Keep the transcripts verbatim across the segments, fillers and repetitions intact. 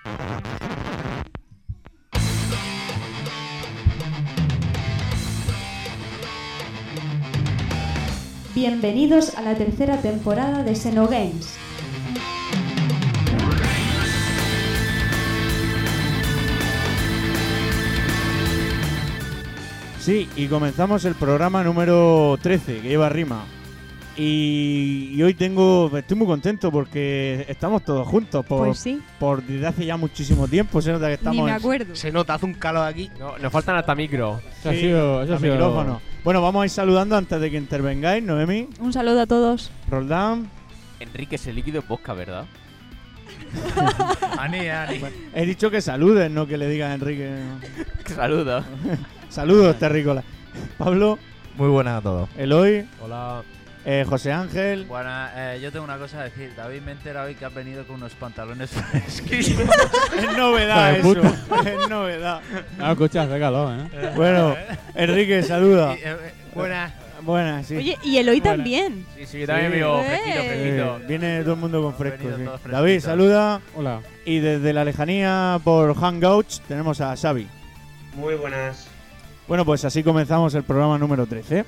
Bienvenidos a la tercera temporada de Xenogames. Sí, y comenzamos el programa número trece, que lleva rima. Y, y hoy tengo, estoy muy contento porque estamos todos juntos. Por, Pues sí. Por desde hace ya muchísimo tiempo, se nota que estamos... Ni me en- acuerdo. Se nota, hace un calor aquí. No, nos faltan hasta micro. Sí, Eso ha sido, eso ha a sido- micrófono. Bueno, vamos a ir saludando antes de que intervengáis. Noemi, Un saludo a todos. Roldán. Enrique, ese líquido es vodka, ¿verdad? Ani, Ani. He dicho que saluden, no que le digas a Enrique. Saluda. Saludos, terrícolas. Pablo, Muy buenas a todos. Eloy, Hola. eh, José Ángel. Bueno, eh, yo tengo una cosa a decir. David, me he enterado hoy que has venido con unos pantalones fresquillos. Es novedad Hijo eso. de Es novedad. Ah, escucha, hace calor, ¿eh? Bueno, Enrique, saluda. Y, eh, eh, buenas. Buenas, sí. Oye, y Eloy Buena. también. Sí, sí, yo también Sí. vivo Eh. fresquito, Eh, fresquito. viene todo el mundo con fresco. venido Sí. todos fresquitos. David, saluda. Hola. Y desde la lejanía por Hangouts tenemos a Xavi. Muy buenas. Bueno, pues así comenzamos el programa número trece.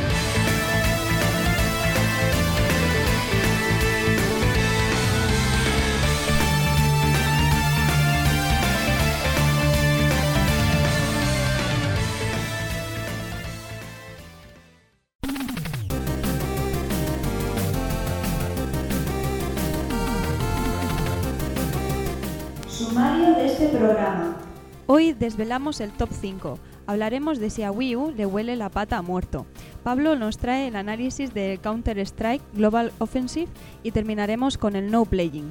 Sumario de este programa. Hoy desvelamos el top cinco. Hablaremos de si a Wii U le huele la pata a muerto. Pablo nos trae el análisis de Counter-Strike Global Offensive y terminaremos con el no playing.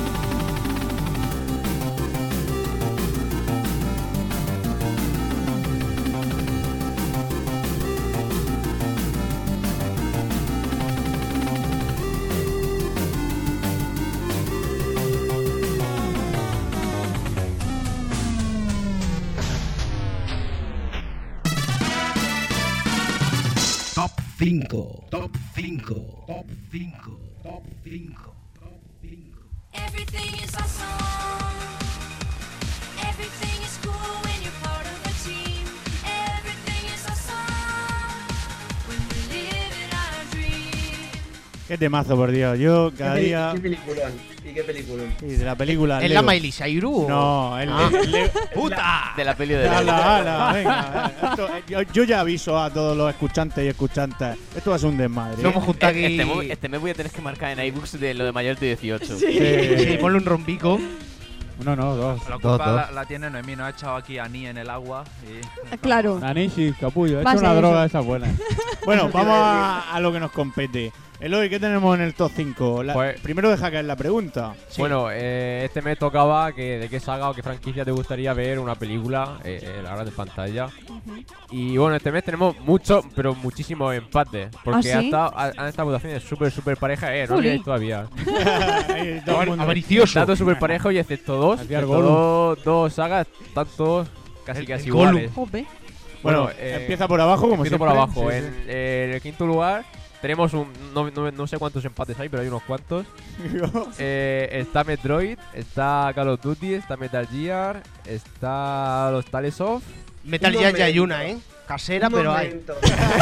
Top cinco. Top cinco. Top cinco. Top cinco. Top cinco. Everything is awesome. Everything is cool when you're part of a team. Everything is awesome when we live in our dream. Qué temazo, por Dios. Yo cada ¿Qué, peli- día... qué peliculón? ¿Y qué peliculón? Sí, de la película ¿Es Leo. la Miley Cyrus? No, el Ah. el- el- ¡Puta! De la peli de Ala, ala, venga. Esto, eh, yo, yo ya aviso a todos los escuchantes y escuchantes. Esto va a ser un desmadre. Nos hemos juntado aquí. Este, mes- este mes voy a tener que marcar en iBooks de lo de mayor de dieciocho. Sí. Sí, ponle un rompico. Uno, no, dos. La Dos, culpa dos. la, la tiene Noemí. Nos ha echado aquí a Ni en el agua. Y... Claro. Nanishi, capullo. He Va a hecho ser una eso. droga esa buena. Bueno, vamos a, a lo que nos compete. Eloy, ¿qué tenemos en el top cinco? La- Pues- primero deja caer la pregunta. Bueno, eh, este mes tocaba que de qué saga o qué franquicia te gustaría ver una película eh, en la gran pantalla. Y bueno, este mes tenemos muchos, pero muchísimos empates. Porque ¿Ah, ha sí? estado- ha- han estado votaciones súper, súper parejas. Eh, no Jolín. olvidéis todavía. Ahí, todo el mundo- Avaricioso. Datos súper parejos y excepto dos. Hacía el excepto Gollum. dos, dos sagas, están todos casi El- casi el Gollum. iguales. Jope. Bueno, Bueno, eh, empieza por abajo, como Empiezo siempre. por abajo. Sí, en, eh, en el quinto lugar tenemos un. No, no- no sé cuántos empates hay, pero hay unos cuantos. sí. Eh, está Metroid, está Call of Duty, está Metal Gear, está los Tales of. Metal Un Gear ya hay momento. una, ¿eh? Casera, Un pero hay. momento.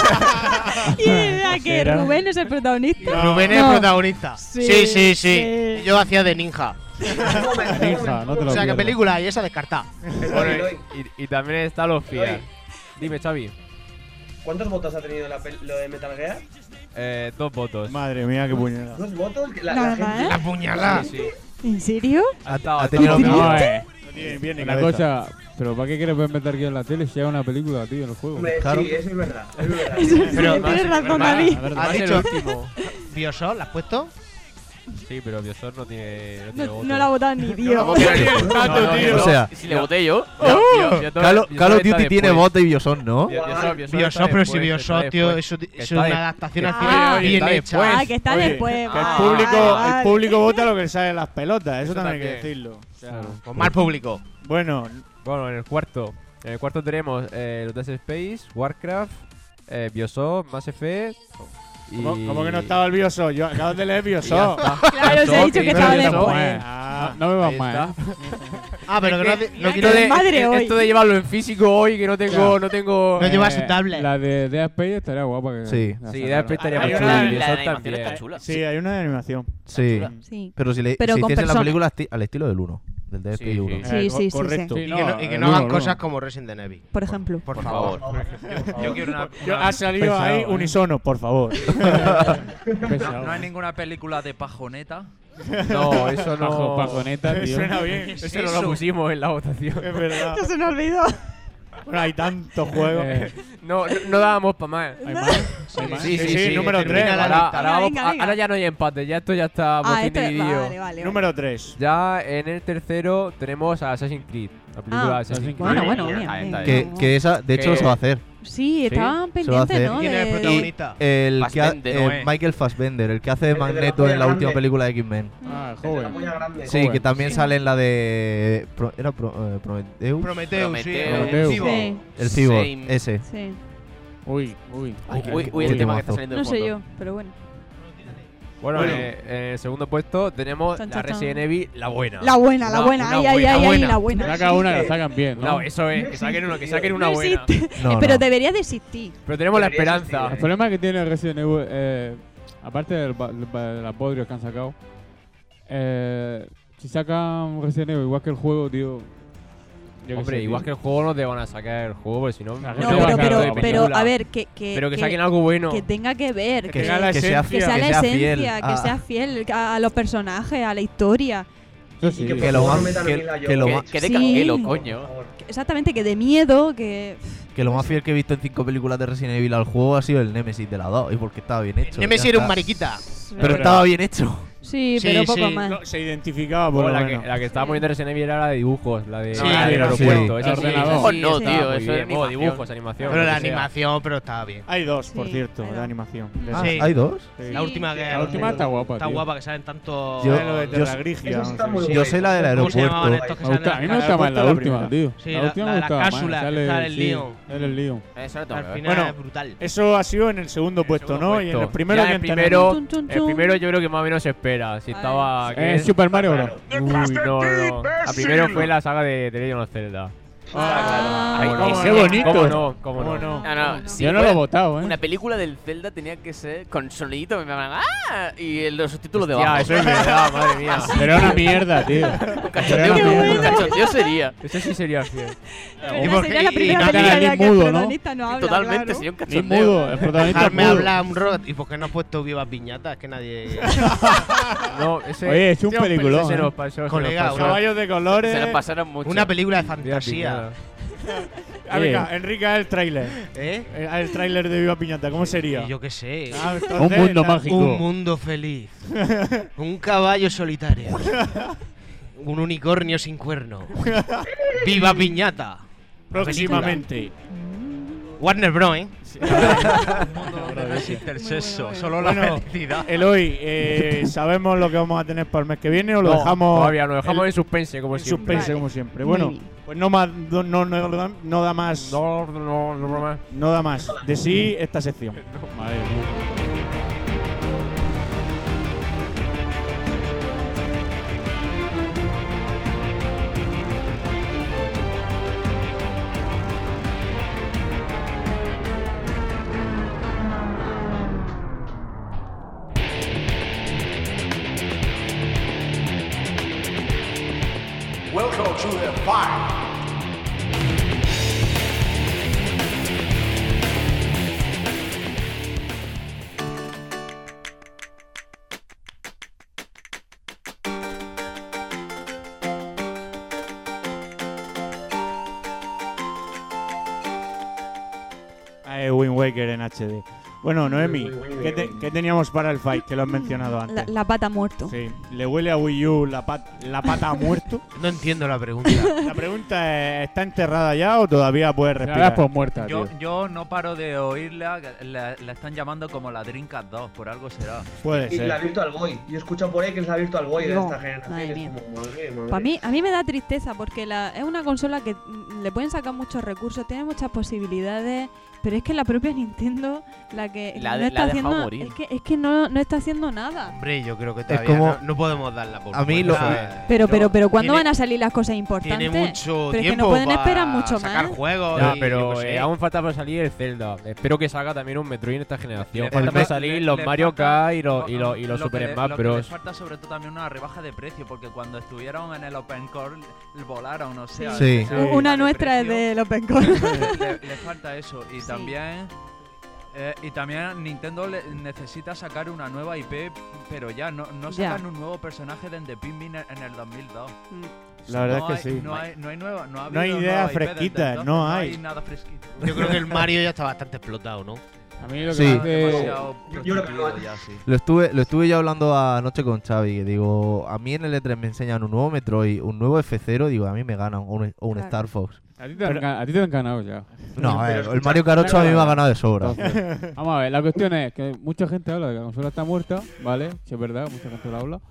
Y era que Era. Rubén es el protagonista. Rubén es No. protagonista. Sí, Sí, sí, sí. sí. Yo hacía de ninja. Un momento, Ninja, no te O lo sea, ¿qué pierdas. película hay? Esa descartada. Eloy, Eloy, Y, y también está los Fear. Eloy, Dime, Xavi. ¿cuántos votos ha tenido la pel- lo de Metal Gear? Eh, dos votos. Madre mía, qué puñalada. ¿Dos votos? La, Nada la gente... más. La puñalada. Sí, sí. ¿En serio? Ha estado- ha ha tenido estado- No, eh. No tiene bien ni Una cabeza. cosa, pero ¿para qué quieres ver Metal Gear en la tele si hay una película, tío, en el juego? Hombre, Claro. sí, eso es verdad. Es verdad. Pero- Tienes razón, Va- David. A ver, va a ¿Has ser dicho? el último. ¿Bioshock? ¿La has puesto? Sí, pero Bioshock no tiene, no tiene No, voto. no la ha votado ni Dios. ¿Cómo que no tiene Tanto, No, no, tío. no. O sea, si le voté yo. ¡Oh! Bio- Bio- Bioshock- Call, of- Bioshock Call of está Duty tiene después. voto y Bioshock no. Bio- Bioshock- Bioshock Bioshock, está pero si después, Bioshock, está tío, después. eso, Que eso es está una de- adaptación que al está cine de- bien está hecha. después. Ah, que está Oye, después. que el vale, público, vale, vale. el público vota lo que le sale en las pelotas, eso, Eso también hay que también. decirlo. O sea, Claro. Con más público. bueno, Bueno, en el cuarto. En el cuarto tenemos eh, los Dead Space, Warcraft, eh, Bioshock, Mass Effect. Y... ¿cómo, cómo que no estaba el Bioshock? Yo acabo de leer Y ya Bioshock. está. Claro, se ha dicho que Bioshock, estaba Bioshock, después. eh. Ah, No me vas Ahí más, está. ¿eh? Ah, pero que no, hace- no Qué quiero de. madre hoy. Esto de llevarlo en físico hoy, que no tengo. Ya. No tengo. No lleva Eh, su tablet. La de Dead Space estaría guapa. Que Sí. la Sí, sacaran. de Space estaría Hay muy una- chula. Y la eso de animación también. está chula. Sí, hay una de animación. Sí. Sí. Pero si le Pero si con hiciesen la personas. película esti- al estilo del uno, del Dead Sí, Space sí. uno. Eh, Sí, co- sí, sí, correcto. sí. Y No, que no, y que el no uno, hagan el cosas uno. como Resident Evil. Por ejemplo. Por, Por favor. favor. Yo, yo quiero una. Yo- una- ha salido Pesado, ahí ¿eh? unisono, por favor. Pesado. no hay ninguna película de pajoneta. No, eso no. Bajo, pajoneta, tío. Suena bien. Eso no lo pusimos en la votación. Es verdad. Se me olvidó. Bueno, hay tantos juegos. Eh, No, no, no dábamos para más. ¿Hay más? ¿Hay más? Sí, sí, sí, número termina tres. la Ahora, lista. ahora, vamos- Venga, venga. ahora ya no hay empate, ya esto ya está por Ah, fin este. dividido. Vale, vale. Número tres. Ya en el tercero tenemos a Assassin's Creed, la película Ah, de Assassin's Creed. Bueno, bueno, bien. Está bien, bien. está Que, Vamos. que esa, de hecho, Que- se va a hacer. Sí, estaban Se va a pendientes, hacer. ¿no? ¿Quién es el De- protagonista? El que ha- Fassbender, eh, ¿no es? Michael Fassbender, el que hace El de la Magneto polla en la última grande. película de X-Men. Ah, El de la joven. polla grande. Sí, Joven. que también Sí. sale en la de. Pro- ¿Era Pro- eh, Prometheus? Prometheus, sí. Prometheus. el Prometheus. Cyborg. Sí, El Cyborg, Same. ese. sí. Uy, uy. Uy, qué- uy, qué uy, el tema que está temazo. saliendo No de sé fondo. yo, pero bueno. Bueno, Bueno. eh, en el segundo puesto tenemos Chan, la chan, chan. Resident Evil, la buena. La buena, la Una- buena. una Ay, ay, buena, ay, ay, buena. la buena. Saca una, la sacan bien, ¿no? No, eso es, que saquen, una, que saquen una No buena. existe. No, Pero no. debería de existir. Pero tenemos la Debería esperanza. existir, El problema que tiene Resident Evil, eh, aparte del ba- del ba- de las bodrios que han sacado, eh, si sacan Resident Evil igual que el juego, tío. yo qué Hombre, sé, igual que tío. el juego no te van a sacar el juego, porque si no. La No, gente te va van pero, a a sacar pero, de sacar pero, película. a ver, que, que, Pero que saquen algo bueno. que tenga que ver, Que que, tenga la que sea esencia. que sea la que sea esencia, fiel que a- sea fiel a, a los personajes, a la historia. Eso sí. Y que, Que por lo favor, más- no metan que- a Mila que lo Jovovich. más- Que, que de Sí. canguelo, coño. Por favor. Exactamente, que de miedo, que... Que lo más fiel que he visto en cinco películas de Resident Evil al juego ha sido el Nemesis de la dos. Y porque estaba bien hecho. Nemesis ya era un está. mariquita. Pero Pero- estaba bien hecho. Sí, Sí, pero poco sí. más. No, se identificaba por Bueno, lo la, que, menos. la que estaba poniendo Resident Evil era la de dibujos, la de Sí, la del sí. aeropuerto. Sí, Esa sí, ordenador. esa Oh, sí no, está tío, muy eso bien. es Oh, animación. dibujos, animación. Pero lo la que sea. animación, pero estaba bien. Hay dos, por Sí, cierto, hay de dos. animación. Ah, Sí. ¿hay dos? Sí. La última que. La última está guapa, Está tío. guapa, que salen tantos. Yo, lo de yo- Terra Grigia. Eso está no sé. muy Yo guay. sé la del ¿Cómo se llamaban aeropuerto. estos que Me gusta- a salen mí me en gusta más aeropuerto la la última, primera. tío. Sí, la la- última la me de la gustaba más. cápsula, que Sale, sale el sí, Leon. sale el Leon. Eso lo tengo Al que ver. final Bueno, es brutal. Eso ha sido en el segundo puesto, segundo ¿no? Y en el puesto. primero, Ya ¿quién el primero, Chun, chun, el chun. primero yo creo que más o menos se espera. Si A estaba. que Eh, es- Super Mario Bros. Uy, no, no, no. La primero fue la saga de, de Legend of Zelda. Ah, Ay, cómo qué no, bonito. cómo ¿Cómo no, no? ¿Cómo cómo no? no. No, no, si Yo no lo he fuera votado, ¿eh? Una película del Zelda tenía que ser con sonidito. Me llaman, ¡ah! Y los subtítulos Hostia, debajo. eso es verdad, madre mía. Pero era una mierda, tío. Un cachondeo, Qué un bueno. cachondeo sería. Eso sí sería fiel. Pero ¿Y por sería qué? la Y primera no película era en la ni que el mudo, ¿no? protagonista no habla, Totalmente, claro. sería un Ni cachondeo. mudo, el protagonista es Dejarme mudo. hablar un rot. ¿Y por qué no has puesto vivas piñatas? Que nadie. No, ese. Oye, es un Tío, peliculón. ese ¿eh? nos pasó, ese Colega, nos pasó. Caballos de colores. Se la pasaron mucho. Una película de Mira, fantasía. piñada. Ah, venga, Enrique, haz el tráiler. ¿Eh? Eh, haz el tráiler de Viva Piñata, ¿cómo sería? Y yo qué sé. Ah, Un entonces, mundo la- mágico. Un mundo feliz. Un caballo solitario. Un unicornio sin cuerno. ¡Viva piñata! Próximamente. Warner Bros. ¿eh? Un mundo donde no existe el sexo, bueno. solo la Bueno, felicidad. Eloy, eh, ¿sabemos lo que vamos a tener para el mes que viene o lo No, dejamos Todavía lo dejamos el- en suspense, como en siempre. suspense Vale. como siempre? Muy Bueno, bien. pues no, más, no, no, no, no da más, No, no, no, no más. no da más de sí esta sección. Madre mía. Welcome to the fight. Eh, Wind Waker en H D. Bueno, Noemi, ¿qué, te- qué teníamos para el fight que lo has mencionado La, antes? la pata muerto. Sí, ¿le huele a Wii U la, pat- la pata a muerto? No entiendo la pregunta. La pregunta es, ¿está enterrada ya o todavía puede La das respirar? por muerta, Yo, tío. yo no paro de oírla, que la, la están llamando como la Dreamcast dos, por algo será. Puede Y la ser. Virtual Boy. Yo he escuchado por ahí que es la Virtual Boy de No, esta generación. madre Es mía. como, madre, madre. Para mí, a mí me da tristeza porque la, es una consola que mm, le pueden sacar muchos recursos, tiene muchas posibilidades Pero es que la propia Nintendo, la que La- no la está ha dejado haciendo, morir. es que, es que no, no está haciendo nada. Hombre, yo creo que Es todavía como- no, no podemos darla por A mí buena. lo- Eso es- Pero, pero, pero, ¿cuándo tiene- van a salir las cosas importantes? Tiene mucho pero es que tiempo no pueden para esperar mucho sacar más. juegos. Ya, y pero yo qué sé. eh, aún falta por salir el Zelda. Espero que salga también un Metroid en esta generación. Le Falta falta- por salir le- los le Mario falta- Kart y los, y los, y los lo que Super le- Smash lo que le Bros. falta sobre todo también una rebaja de precio, porque cuando estuvieron en el Open Core l- volaron, o sea, Sí. esa Sí. rebaja Una de nuestra es precio, de Open Core. le, le falta eso. Y Sí. también eh, y también Nintendo le- necesita sacar una nueva I P, pero ya no, no Ya. sacan un nuevo personaje de Pikmin en en el dos mil dos. La verdad no es que hay, sí. No hay, no hay nueva, no ha No hay habido ideas nueva I P desde fresquitas, entonces, no no hay. nada fresquito. Yo creo que el Mario ya está bastante explotado, ¿no? A mí lo que Sí. me hace- Demasiado Yo- yo lo que prostituido no- ya, sí. Lo estuve, lo estuve yo hablando anoche con Xavi, que digo, a mí en el E tres me enseñan un nuevo Metroid, un nuevo F cero, digo, a mí me ganan, o un, o un Claro. Star Fox. A ti te, han, ga- a ti te han ganado ya. No, Pero eh, el escucha, Mario Kart ocho a mí me ha ganado de sobra. Entonces, vamos a ver, la cuestión es que mucha gente habla de que la consola está muerta, ¿vale? Sí, es verdad, mucha gente lo habla.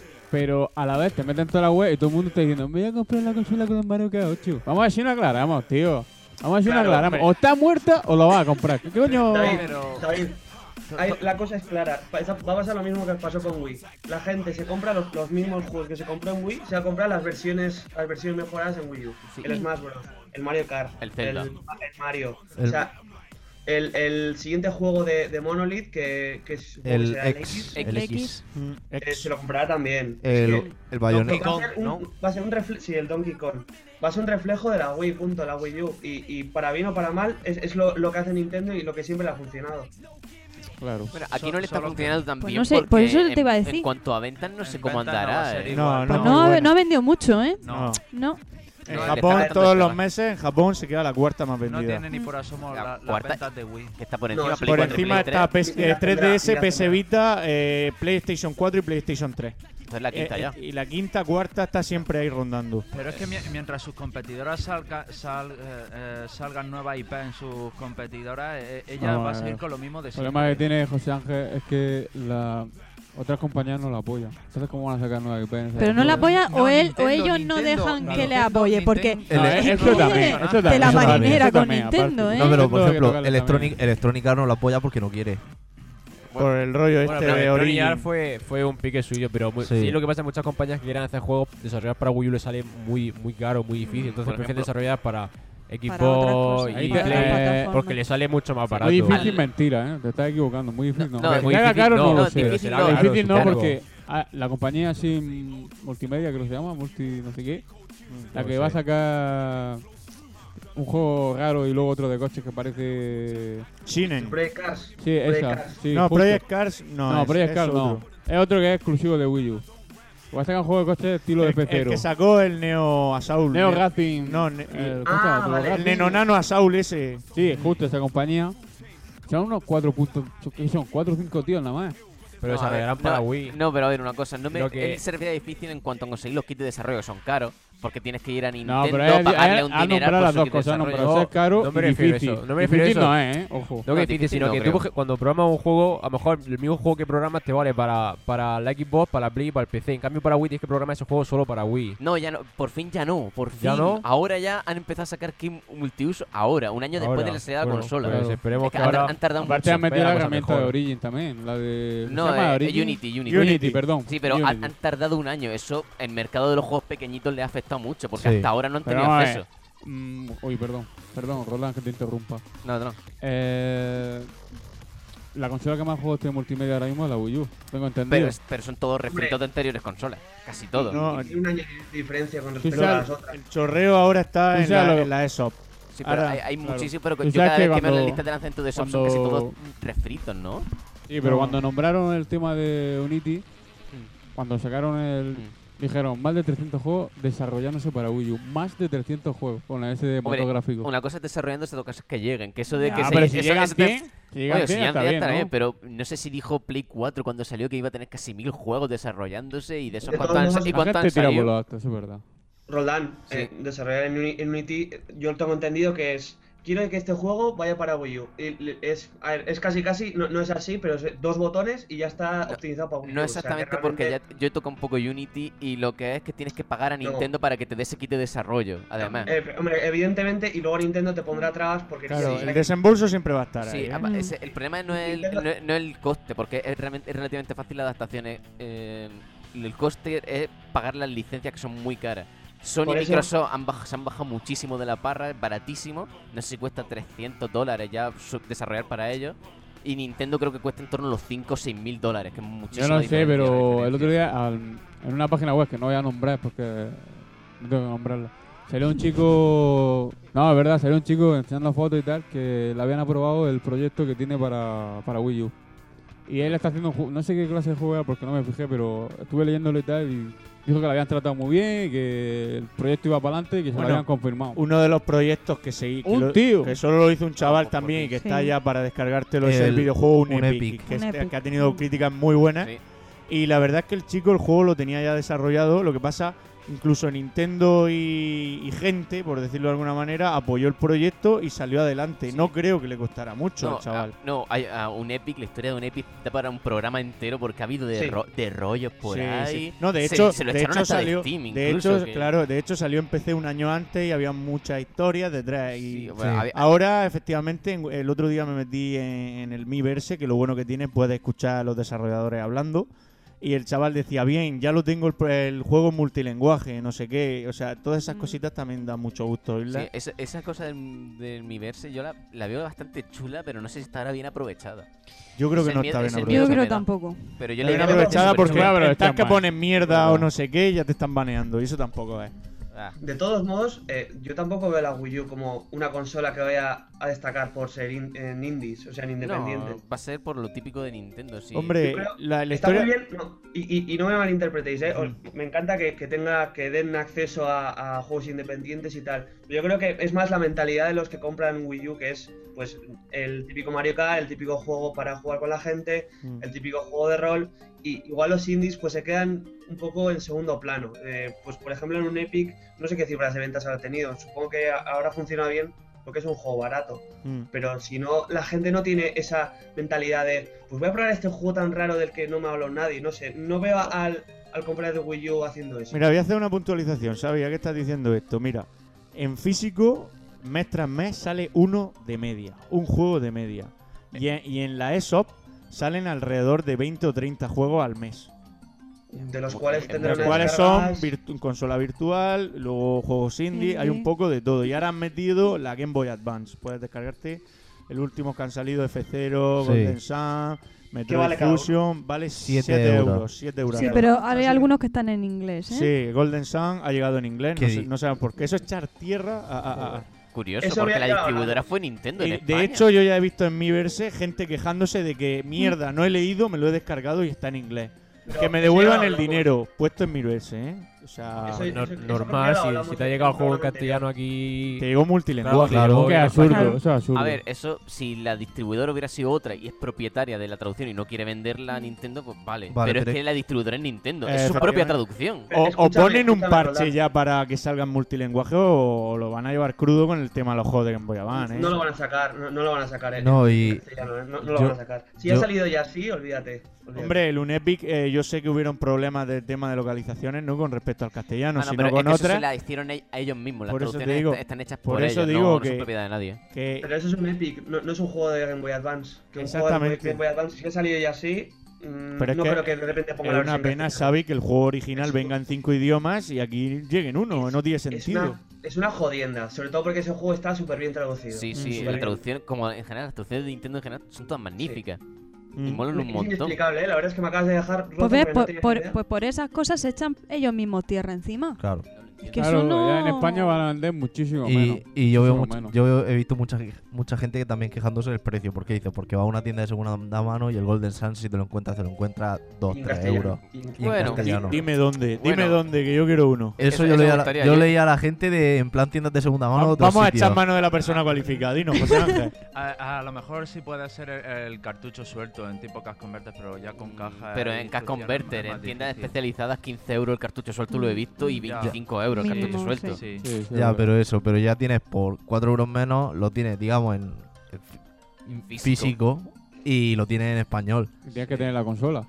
Pero a la vez te meten toda la web y todo el mundo está diciendo, me voy a comprar la consola con el Mario Kart ocho. Vamos a ver si nos aclaramos, tío. Vamos a ver si nos Claro, aclaramos. hombre. O está muerta o lo vas a comprar. ¿Qué coño? David, Pero- David, hay- la cosa es clara. Pa- esa- Va a pasar lo mismo que pasó con Wii. La gente se compra los, los mismos juegos que se compró en Wii, se va a comprar las versiones, las versiones mejoradas en Wii U. Sí. El Smash Bros, el Mario Kart, El Zelda. el, el Mario. El- O sea, el, el siguiente juego de, de Monolith, que, que es supongo que El será X, X. el X, Mm, eh, ex- se lo comprará también. Es el, que- el Bayonetta. Donkey Va a Kong, ser un, ¿no? va a ser un reflejo, sí, el Donkey Kong. Va a ser un reflejo de la Wii, punto, la Wii U. Y, y para bien o para mal, es, es lo, lo que hace Nintendo y lo que siempre le ha funcionado. Claro. Bueno, aquí So- no le está solo funcionando tan Pues bien no sé, por porque eso te en- iba a En decir. cuanto a ventas, no sé En cómo ventas no va a andará. ser eh. No, igual. Pues no, no, muy ha, buena. no ha vendido mucho, ¿eh? no. No. En No, le Japón, está todos dando los meses, en Japón se queda la cuarta más No vendida. tiene ni por asomo La la- las cuarta- ventas de Wii. Que está por No, encima. es Play Por cuatro, encima Play está tres. P S, Mira, eh, tres D S, mira, P S mira. Vita, eh, PlayStation cuatro y PlayStation tres. Entonces la quinta Eh, ya. eh, y la quinta, cuarta está siempre ahí rondando. Pero es que mi- mientras sus competidoras salga- sal- eh, eh, salgan nuevas I P en sus competidoras, eh, ella No, va a eh, seguir con lo mismo de El siempre. problema que tiene José Ángel es que la otras compañías no la apoyan. Entonces, ¿cómo van a sacar nueva I P? en ese Pero no la sentido? apoya No, o él Nintendo, o ellos no Nintendo, dejan no, que le Nintendo, apoye porque Nintendo. No, Eh, es esto que también, esto de también, la eso también, marinera eso con también, Nintendo, aparte. ¿eh? No, pero por Nintendo que ejemplo, tocarle Electronic, también. Electronic Arts no la apoya porque no quiere. Por el rollo Bueno, este pero de Electronic Origin. Arts fue, fue un pique suyo, pero muy- Sí. sí. lo que pasa en muchas compañías que quieren hacer juegos desarrollados para Wii U les sale muy, muy caro, muy difícil. Entonces Por prefieren ejemplo, desarrollar para Para otras Xbox cosas, y Ahí para te- otras eh, plataformas. porque le sale mucho más barato. Muy difícil, Al- mentira, ¿eh? Te estás equivocando. Muy difícil, no. No, Que muy haga difícil, caro no, no, lo no, sé. difícil será no. caro, Difícil no, supongo. porque ah, la compañía así mm, multimedia, creo que se llama, multi no sé qué, la no que sé. va a sacar un juego raro y luego otro de coches que parece... Shinen. Project Cars. Sí, Project esa. Cars. Sí, No, justo. Project Cars no. No, es, Project es Cars no. otro. Es otro que es exclusivo de Wii U. Va a sacar un juego de coches estilo de El, P el cero. que sacó el Neo Asaul. Neo Ne- Racing. No, ne- el, Ah, ¿cómo se llama? vale. Racing. El Neno Nano Asaul ese. Sí, justo esa compañía. Son unos cuatro puntos. ¿Qué son? Cuatro o cinco tíos nada más. Pero No, a ver, desarrollarán para no, Wii. No, pero a ver, una cosa. No me, Lo que- Él se refiere a difícil en cuanto a conseguir los kits de desarrollo que son caros. Porque tienes que ir a No, Nintendo, pero es, pagarle es, un ha dinero nombrado las por su dos kit de cosas. No, desarrollo. pero No, es caro no me y refiero a difícil. eso, no me refiero a Difícil eso. no es, ¿eh? Ojo. No que No, difícil, difícil sino no que creo. tú coges- cuando programas un juego, a lo mejor el mismo juego que programas te vale para, para la Xbox, para la Play y para el P C. En cambio, para Wii tienes que programar ese juego solo para Wii. No, ya no, por fin ya no, por fin. ¿Ya no? Ahora ya han empezado a sacar kit multiuso, ahora, un año después Ahora, de la salida de la bueno, consola. pues Claro. esperemos Es que que han, ahora... han tardado Aparte mucho. han metido vaya la cosa herramienta mejor. de Origin también. La de. ¿cómo No, se llama? eh, Origin? Unity, Unity. Unity, perdón. Sí, pero han, Unity. han tardado un año. Eso, el mercado de los juegos pequeñitos le ha afectado mucho, porque Sí. hasta ahora no han Pero tenido vamos a ver. acceso. Mm, uy, perdón. Perdón, Roland, que te interrumpa. No, no. Eh, la consola que más juegos tiene multimedia ahora mismo es la Wii U. Tengo entendido. Pero, es- pero son todos refritos de anteriores consolas. Casi todos. No, Tiene un año de diferencia con tú respecto a sabes, las otras. el chorreo ahora está Tú en sabes la, lo- en la ESOP. Sí, pero Ahora, hay, hay claro. muchísimos, pero Tú yo sabes cada que vez que veo la cuando- lista de lanzamientos de Sony son casi cuando- todos refritos, ¿no? Sí, pero No. cuando nombraron el tema de Unity, cuando sacaron el. Mm. Dijeron más de trescientos juegos desarrollándose para Wii U. Más de trescientos juegos con ese de Hombre, motográfico. Una cosa es desarrollándose, otra cosa es que lleguen. Que eso de que Ah, se- pero si eso- llegan eso te- cien, si llegan Bueno, si cien, llegan está cien, bien, estará ¿no? bien, pero no sé si dijo Play cuatro cuando salió que iba a tener casi mil juegos desarrollándose y de esos De cuántos todos han, modos, y La cuántos han gente tira por salido. lo alto, eso es verdad. Roldán, Sí. eh, desarrollar en, Uni- en Unity, yo tengo entendido que es quiero que este juego vaya para Wii U. Y le- es, a ver, es casi casi, no, no es así, pero es dos botones y ya está optimizado para Wii U. No o sea, que exactamente porque realmente- ya yo he tocado un poco Unity y lo que es que tienes que pagar a No. Nintendo para que te dé ese kit de desarrollo, además. Eh, hombre, evidentemente, y luego Nintendo te pondrá trabas porque... Claro, sí, el desembolso siempre va a estar Sí, ahí. ¿eh? apa- ese- el problema no es el, no, es- no es el coste, porque es, realmente, es relativamente fácil la adaptación. eh, eh, el coste es pagar las licencias que son muy caras. Sony Por y eso- Microsoft han baj- se han bajado muchísimo de la parra, es baratísimo. No sé si cuesta trescientos dólares ya su- desarrollar para ellos. Y Nintendo creo que cuesta en torno a los cinco o seis mil dólares, que es muchísimo. Yo no sé, pero el otro día al- en una página web que no voy a nombrar porque no tengo que nombrarla. Salió un chico, no, es verdad, salió un chico enseñando fotos y tal que le habían aprobado el proyecto que tiene para, para Wii U. Y él está haciendo un juego, no sé qué clase de juego era porque no me fijé, pero estuve leyéndolo y tal y dijo que lo habían tratado muy bien, y que el proyecto iba para adelante y que se Bueno, lo habían confirmado. Uno de los proyectos que seguí, que, Un lo- tío. que solo lo hizo un chaval también y que Sí. está ya para descargártelo, es el El- videojuego Un, un Epic, Epic. Que, Un este- Epic. que ha tenido críticas muy buenas. Sí. Y la verdad es que el chico el juego lo tenía ya desarrollado. Lo que pasa, incluso Nintendo y, y gente, por decirlo de alguna manera, apoyó el proyecto y salió adelante. No creo que le costara mucho No, al chaval. ah, no, hay ah, un Epic, la historia de un Epic da para un programa entero porque ha habido de, Sí. ro- de rollos por Sí, ahí. sí. No, de Se- hecho, se lo de echaron hecho hasta de salió, Steam de incluso, hecho, que- claro, de hecho salió en P C un año antes y había muchas historias detrás. Y bueno, había- ahora, efectivamente, en- el otro día me metí en, en el Miiverse, que lo bueno que tiene puedes escuchar a los desarrolladores hablando. Y el chaval decía, bien, ya lo tengo el, el juego en multilenguaje, no sé qué. O sea, todas esas cositas también dan mucho gusto oírlas. Sí, esa, esa cosa del, del Miiverse yo la, la veo bastante chula, pero no sé si estará bien aprovechada. Yo creo Es que el no miedo- está bien es el aprovechada. miedo Yo que creo me da. tampoco. Pero yo Está le bien digo que aprovechada es porque superchula. pero estás está que mal. pones mierda Claro. o no sé qué y ya te están baneando. Y eso tampoco es. Ah, De todos modos, eh, yo tampoco veo la Wii U como una consola que vaya a destacar por ser in- en indies, o sea, en independiente. no, va a ser por lo típico de Nintendo, sí. Hombre, Yo creo- la, la Está historia... muy bien, no, y, y- y no me malinterpretéis, ¿eh? Os- me encanta que, que tenga que den acceso a, a juegos independientes y tal. Yo creo que es más la mentalidad de los que compran Wii U, que es pues el típico Mario Kart, el típico juego para jugar con la gente, Mm. el típico juego de rol, y igual los indies pues se quedan un poco en segundo plano. Eh, pues por ejemplo en un Epic, no sé qué cifras de ventas habrá tenido, supongo que a- ahora funciona bien porque es un juego barato. Mm. Pero si no, la gente no tiene esa mentalidad de, pues voy a probar este juego tan raro del que no me ha hablado nadie, no sé, no veo al, al comprar de Wii U haciendo eso. Mira, voy a hacer una puntualización, ¿sabes? Ya que estás diciendo esto, mira, en físico, mes tras mes sale uno de media, un juego de media. Y en, y en la eShop salen alrededor de veinte o treinta juegos al mes. De los cuales Los tendrán cuales son descargas. virtu- consola virtual, luego juegos indie, hay un Indie. poco de todo. Y ahora han metido la Game Boy Advance. Puedes descargarte el último que han salido, F cero, Sí. Golden Sun, Metroid vale cada uno? Fusion, vale Siete siete euros. euros. siete euros. Sí, cada pero uno. hay algunos que están en inglés, ¿eh? Sí, Golden Sun ha llegado en inglés, ¿Qué no, sé, di- no sabemos por qué. Eso es echar tierra a... a- a- Curioso, Eso porque me ha la quedado distribuidora hablando. fue Nintendo Y en España. de hecho, yo ya he visto en Miiverse gente quejándose de que mierda, no he leído, me lo he descargado y está en inglés. Pero que me eso devuelvan ya el lo dinero puesto en Miiverse, ¿eh? O sea, Eso- No- eso- eso normal, porque lo si, hablamos si te ha en llegado el el juego en programa castellano aquí. te llegó multilenguaje. Claro, que en absurdo, España. eso es absurdo. A ver, eso, si la distribuidora hubiera sido otra y es propietaria de la traducción y no quiere venderla a Nintendo, pues vale. Vale, pero es pero- que la distribuidora es Nintendo, Eh, es su propia efectivamente. traducción. O, o Escúchame, ponen un escúchame, parche Roland. ya para que salga en multilenguaje o lo van a llevar crudo con el tema de los juegos de Game Boy Advance, ¿eh? No lo van a sacar, no, no lo van a sacar. eh, No, en y- castellano, eh, no, no lo yo- van a sacar. Si yo- ha salido ya así, olvídate. olvídate. Hombre, el Unepic, eh, yo sé que hubieron problemas del tema de localizaciones, ¿no? Con respecto al castellano, Ah, no, sino pero con es que eso otras. se la hicieron e- a ellos mismos. Las Por eso te traducciones digo- est- están hechas por por, eso ellos, digo no, no que- son propiedad de nadie. que Pero eso es un Epic, no, no es un juego de Game Boy Advance. Que un juego de Exactamente. Game Boy Advance, si ha salido ya así, mm, Pero es no que creo que de repente ponga es la una versión pena, castellana. Xavi, que el juego original Es- venga en cinco idiomas y aquí llegue en uno, no tiene Es sentido. una, es una jodienda, sobre todo porque ese juego está súper bien traducido. Sí, Mm, sí, sí. la traducción, como en general, las traducciones de Nintendo en general son todas magníficas. Mm. Y molan un Es montón. inexplicable, ¿eh? La verdad es que me acabas de dejar roto Pues, ves, porque no por, tenía por- ni idea. pues por esas cosas se echan ellos mismos tierra encima. Claro. Es que Claro, eso no... ya en España van a vender muchísimo menos. Y, y yo, veo muchísimo mucho- menos. yo he visto mucha, mucha gente que también quejándose del precio. Porque dice, porque va a una tienda de segunda mano y el Golden Sun, si te lo encuentras, te lo encuentras dos, Y en tres castellano. euros. Y en- Y en Bueno, castellano. Di- dime dónde, dime Bueno. dónde, que yo quiero uno. Eso, Eso- yo, eso leía, me a la- gustaría. yo Yo- leía a la gente de en plan tiendas de segunda mano. Va- de otros Vamos a sitios. echar mano de la persona cualificada, dinos, José Ángel. A, a lo mejor sí puede ser el, el cartucho suelto en tipo Cash Converter, pero ya con caja. Pero y en Cash instrucciones Converter, es más en tiendas difícil. especializadas, quince euros el cartucho suelto lo he visto y Ya. veinticinco Yo euros Mínimo, cartucho suelto. Sí. Sí, sí, Ya, vale. pero eso, pero ya tienes por cuatro euros menos, lo tienes, digamos, en, en Físico. físico y lo tienes en español. Tienes que tener la consola.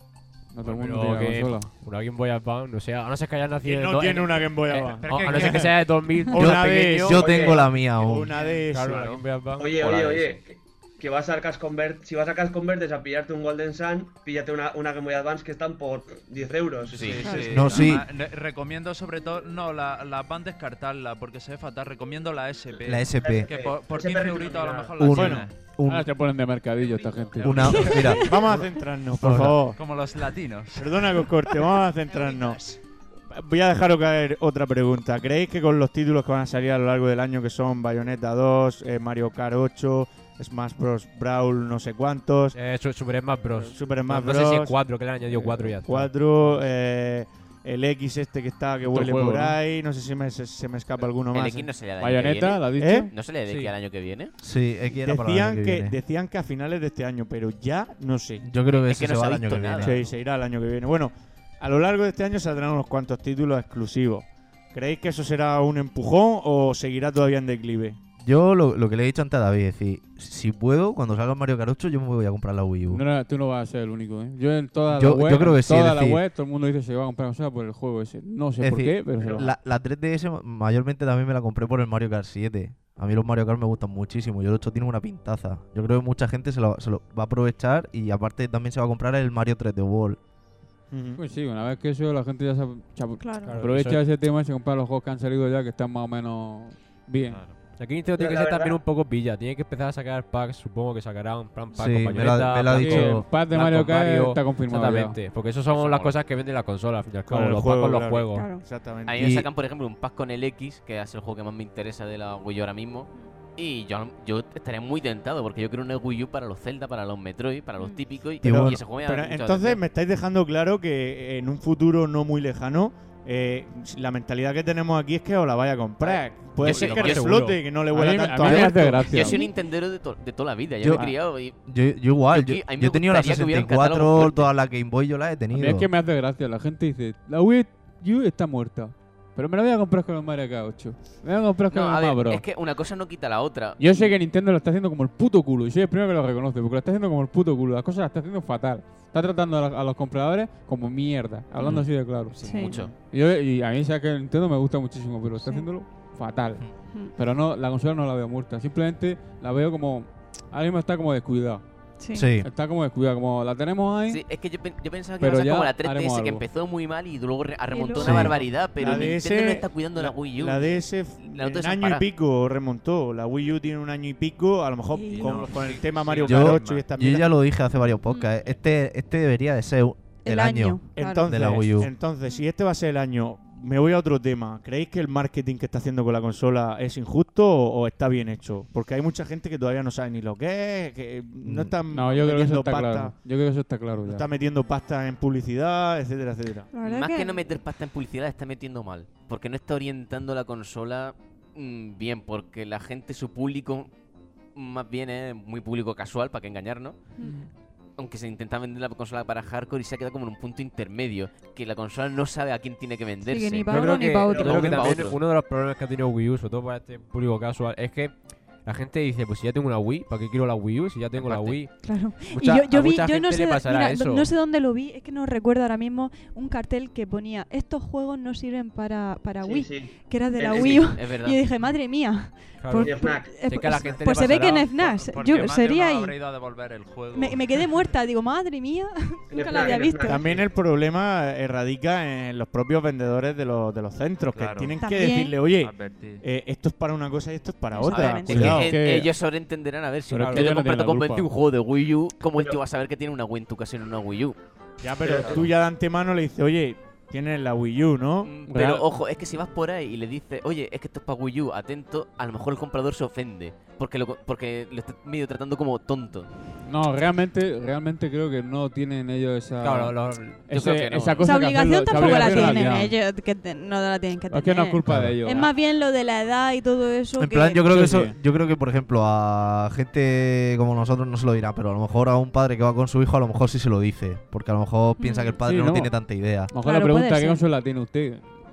No todo el mundo Pero tiene que la consola. una Game Boy Advance, no sé, a no ser que hayas nacido ¿Quién en no do- tiene en- una Game Boy eh, Advance? o- Pero a no que- ser que sea de dos mil, Una más de- pequeño. Yo Oye, tengo la mía aún. Una de Claro, esas. la Game Boy Advance. Oye, o la oye, D S. oye, que, que vas al Casconvert, si vas a Casconvertes a pillarte un Golden Sun, píllate una, una Game Boy Advance que están por diez euros. Sí, Sí, sí. sí. No, sí. Además, re- recomiendo sobre todo, no, la, la van descartarla porque se ve fatal. Recomiendo la S P. La S P. Que por, por S P quince euritos a lo mejor la Un- tienes. Un- Ahora te ponen de mercadillo esta gente. una, mira, Vamos a centrarnos, por Hola. favor. Como los latinos. Perdona que os corte, vamos a centrarnos. Voy a dejaros caer otra pregunta. ¿Creéis que con los títulos que van a salir a lo largo del año, que son Bayonetta dos, eh, Mario Kart ocho, Smash Bros. Brawl, no sé cuántos, Eh, Su- Super Smash Bros. Super Smash No sé si es Bros, cuatro, que le han añadido cuatro y ya está. cuatro, eh, el X este que está, que Otro huele juego, por ¿no? ahí, no sé si me, se, se me escapa alguno ¿El más. X no sería el año Bayonetta, que ¿la viene? has dicho? ¿Eh? ¿No se le de Sí. aquí al año que viene? sí, X era para el año Decían que que, viene. decían que a finales de este año, pero ya no sé. Yo creo que Es ese que no se se va ha el año visto que nada. viene. Sí, se irá el año que viene. Bueno, a lo largo de este año saldrán unos cuantos títulos exclusivos. ¿Creéis que eso será un empujón o seguirá todavía en declive? Yo lo, lo que le he dicho antes a David, es decir, si puedo, cuando salga el Mario Kart ocho, yo me voy a comprar la Wii U. No, no, tú no vas a ser el único, ¿eh? Yo en toda Yo- la web, yo creo que en sí, toda es la decir- web, todo el mundo dice que se va a comprar consola por el juego ese. No sé Es por decir, qué, pero se va. La, la tres D S mayormente también me la compré por el Mario Kart siete. A mí los Mario Kart me gustan muchísimo. Yo el ocho tiene una pintaza. Yo creo que mucha gente se lo, se lo va a aprovechar y aparte también se va a comprar el Mario tres D World. Pues sí, una vez que eso la gente ya se, se ap- Claro. aprovecha eso es- ese tema y se compra los juegos que han salido ya que están más o menos bien. Aquí Nintendo tiene que La ser verdad- también un poco pilla. Tiene que empezar a sacar packs. Supongo que sacará un plan pack Sí, con me lo ha- Bayonetta, me lo ha plan dicho. con- Sí, el pack de plan Mario con Kart Mario. está confirmado ya. Exactamente. Porque eso son Eso las mola. cosas que venden la consola, al fin y al cabo. Con el Los juego, packs con los claro. juegos. Claro. Exactamente. A mí me Y- sacan, por ejemplo, un pack con el X, que es el juego que más me interesa de la Wii U ahora mismo. Y yo, yo estaría muy tentado, porque yo quiero una Wii U para los Zelda, para los Metroid, para los típicos. Y, Pero- y ese juego me Pero llama mucho la entonces atención. me estáis dejando claro que en un futuro no muy lejano, eh, la mentalidad que tenemos aquí es que os la vaya a comprar. Puede Yo ser sí, que yo explote, que no le A huela mí me- tanto a mí me muerto. hace gracia. Yo soy un Nintendero de, to- de toda la vida, yo, Yo- me he criado y Yo, yo igual, Yo yo, qui- a mí me yo he tenido la gustaría que hubiera un sesenta y cuatro, catálogo fuerte. toda la Game Boy yo la he A tenido. mí es que me hace gracia. La gente dice, la Wii U está muerta. Pero me la voy a comprar con el Mario Kart ocho. Me voy a comprar con no, el a Smash ver, Bros. es que una cosa no quita la otra. Yo sé que Nintendo lo está haciendo como el puto culo. Y soy el primero que lo reconoce. Porque lo está haciendo como el puto culo. Las cosas las está haciendo fatal. Está tratando a, la- a los compradores como mierda. Hablando Mm. así de claro. Sí, Sí. mucho. Y, yo- y a mí sé que Nintendo me gusta muchísimo. Pero está Sí. haciéndolo fatal. Mm. Pero no, la consola no la veo muerta. Simplemente la veo como... Ahora mismo está como descuidada. Sí. Sí. Está como descuidada. Como la tenemos ahí. Sí, es que yo, pen- yo pensaba que Pero iba a ser ya como la tres D haremos S, que algo. empezó muy mal y luego re- remontó luego- una Sí. barbaridad, pero La Nintendo D S no está cuidando la Wii U. La D S La otra en es año y parar. pico remontó. La Wii U tiene un año y pico, a lo mejor Sí. con, No, con el sí, tema sí, Mario yo- Kart ocho y esta Yo mierda. ya lo dije hace varios podcasts. eh. Este, este debería de ser el, El año. año. Claro. Entonces, de la Wii U. entonces, si este va a ser el año, me voy a otro tema. ¿Creéis que el marketing que está haciendo con la consola es injusto o, o está bien hecho? Porque hay mucha gente que todavía no sabe ni lo que es, que no está No, yo creo que eso metiendo está pasta, claro. Yo creo que eso está claro no ya. está metiendo pasta en publicidad, etcétera, etcétera. La verdad Más que, que no meter pasta en publicidad, la está metiendo mal. Porque no está orientando la consola mm, bien, porque la gente, su público, más bien es muy público casual, para que engañarnos. Mm. Aunque se intenta vender la consola para hardcore y se ha quedado como en un punto intermedio, que la consola no sabe a quién tiene que venderse. Sí, que ni Yo para creo uno ni que, para yo otro. creo que Ni pa' también otro. uno de los problemas que ha tenido Wii U, sobre todo para este público casual, es que la gente dice, pues si ya tengo una Wii, ¿para qué quiero la Wii U si ya tengo la Aparte. Wii? Claro. Mucha- y yo, yo a vi, mucha yo gente no sé, le pasará mira, eso. no sé dónde lo vi, es que no recuerdo ahora mismo un cartel que ponía estos juegos no sirven para, para Sí, Wii, sí. que era de la Es- Wii U. Es verdad. Y yo dije, madre mía. Claro. Y Fnac. eh, Sí, que a la gente le pues se ve que en pasará. FNAS, Porque yo más de sería uno ahí. habrá ido a devolver el juego. Me, me quedé muerta, digo, madre mía, nunca la FNAC, había en visto. FNAC. También el problema eh, radica en los propios vendedores de los, de los centros, que Claro. tienen También. que decirle, oye, Advertir. eh, esto es para una cosa y esto es para Eso, otra. obviamente. Es que, Cuidado. eh, que- ellos sobreentenderán a ver si Pero un es que tío ellos no completo tienen la convence culpa. un juego de Wii U, como el Pero- tío va a saber que tiene una Wii en tu casa y no una Wii U. Ya, pero tú ya de antemano le dices, oye, tienes la Wii U, ¿no? Mm, Real. Pero ojo, es que si vas por ahí y le dices, oye, es que esto es para Wii U, atento, a lo mejor el comprador se ofende. Porque lo, porque lo está medio tratando como tonto. No, realmente, realmente creo que no tienen ellos esa, Claro, los- ese- creo que no. esa Esa cosa que obligación hacerlo- esa tampoco la obligación tienen tienen. ellos, que te- no la tienen que Es tener. que no es culpa de ellos. Es más bien lo de la edad y todo eso. En que- plan, yo creo que Sí, eso, sí. yo creo que por ejemplo a gente como nosotros no se lo dirá, pero a lo mejor a un padre que va con su hijo a lo mejor sí se lo dice, porque a lo mejor piensa que el padre Sí, no, no. tiene tanta idea. A lo mejor Claro, le pregunta puede qué ser. consola tiene usted.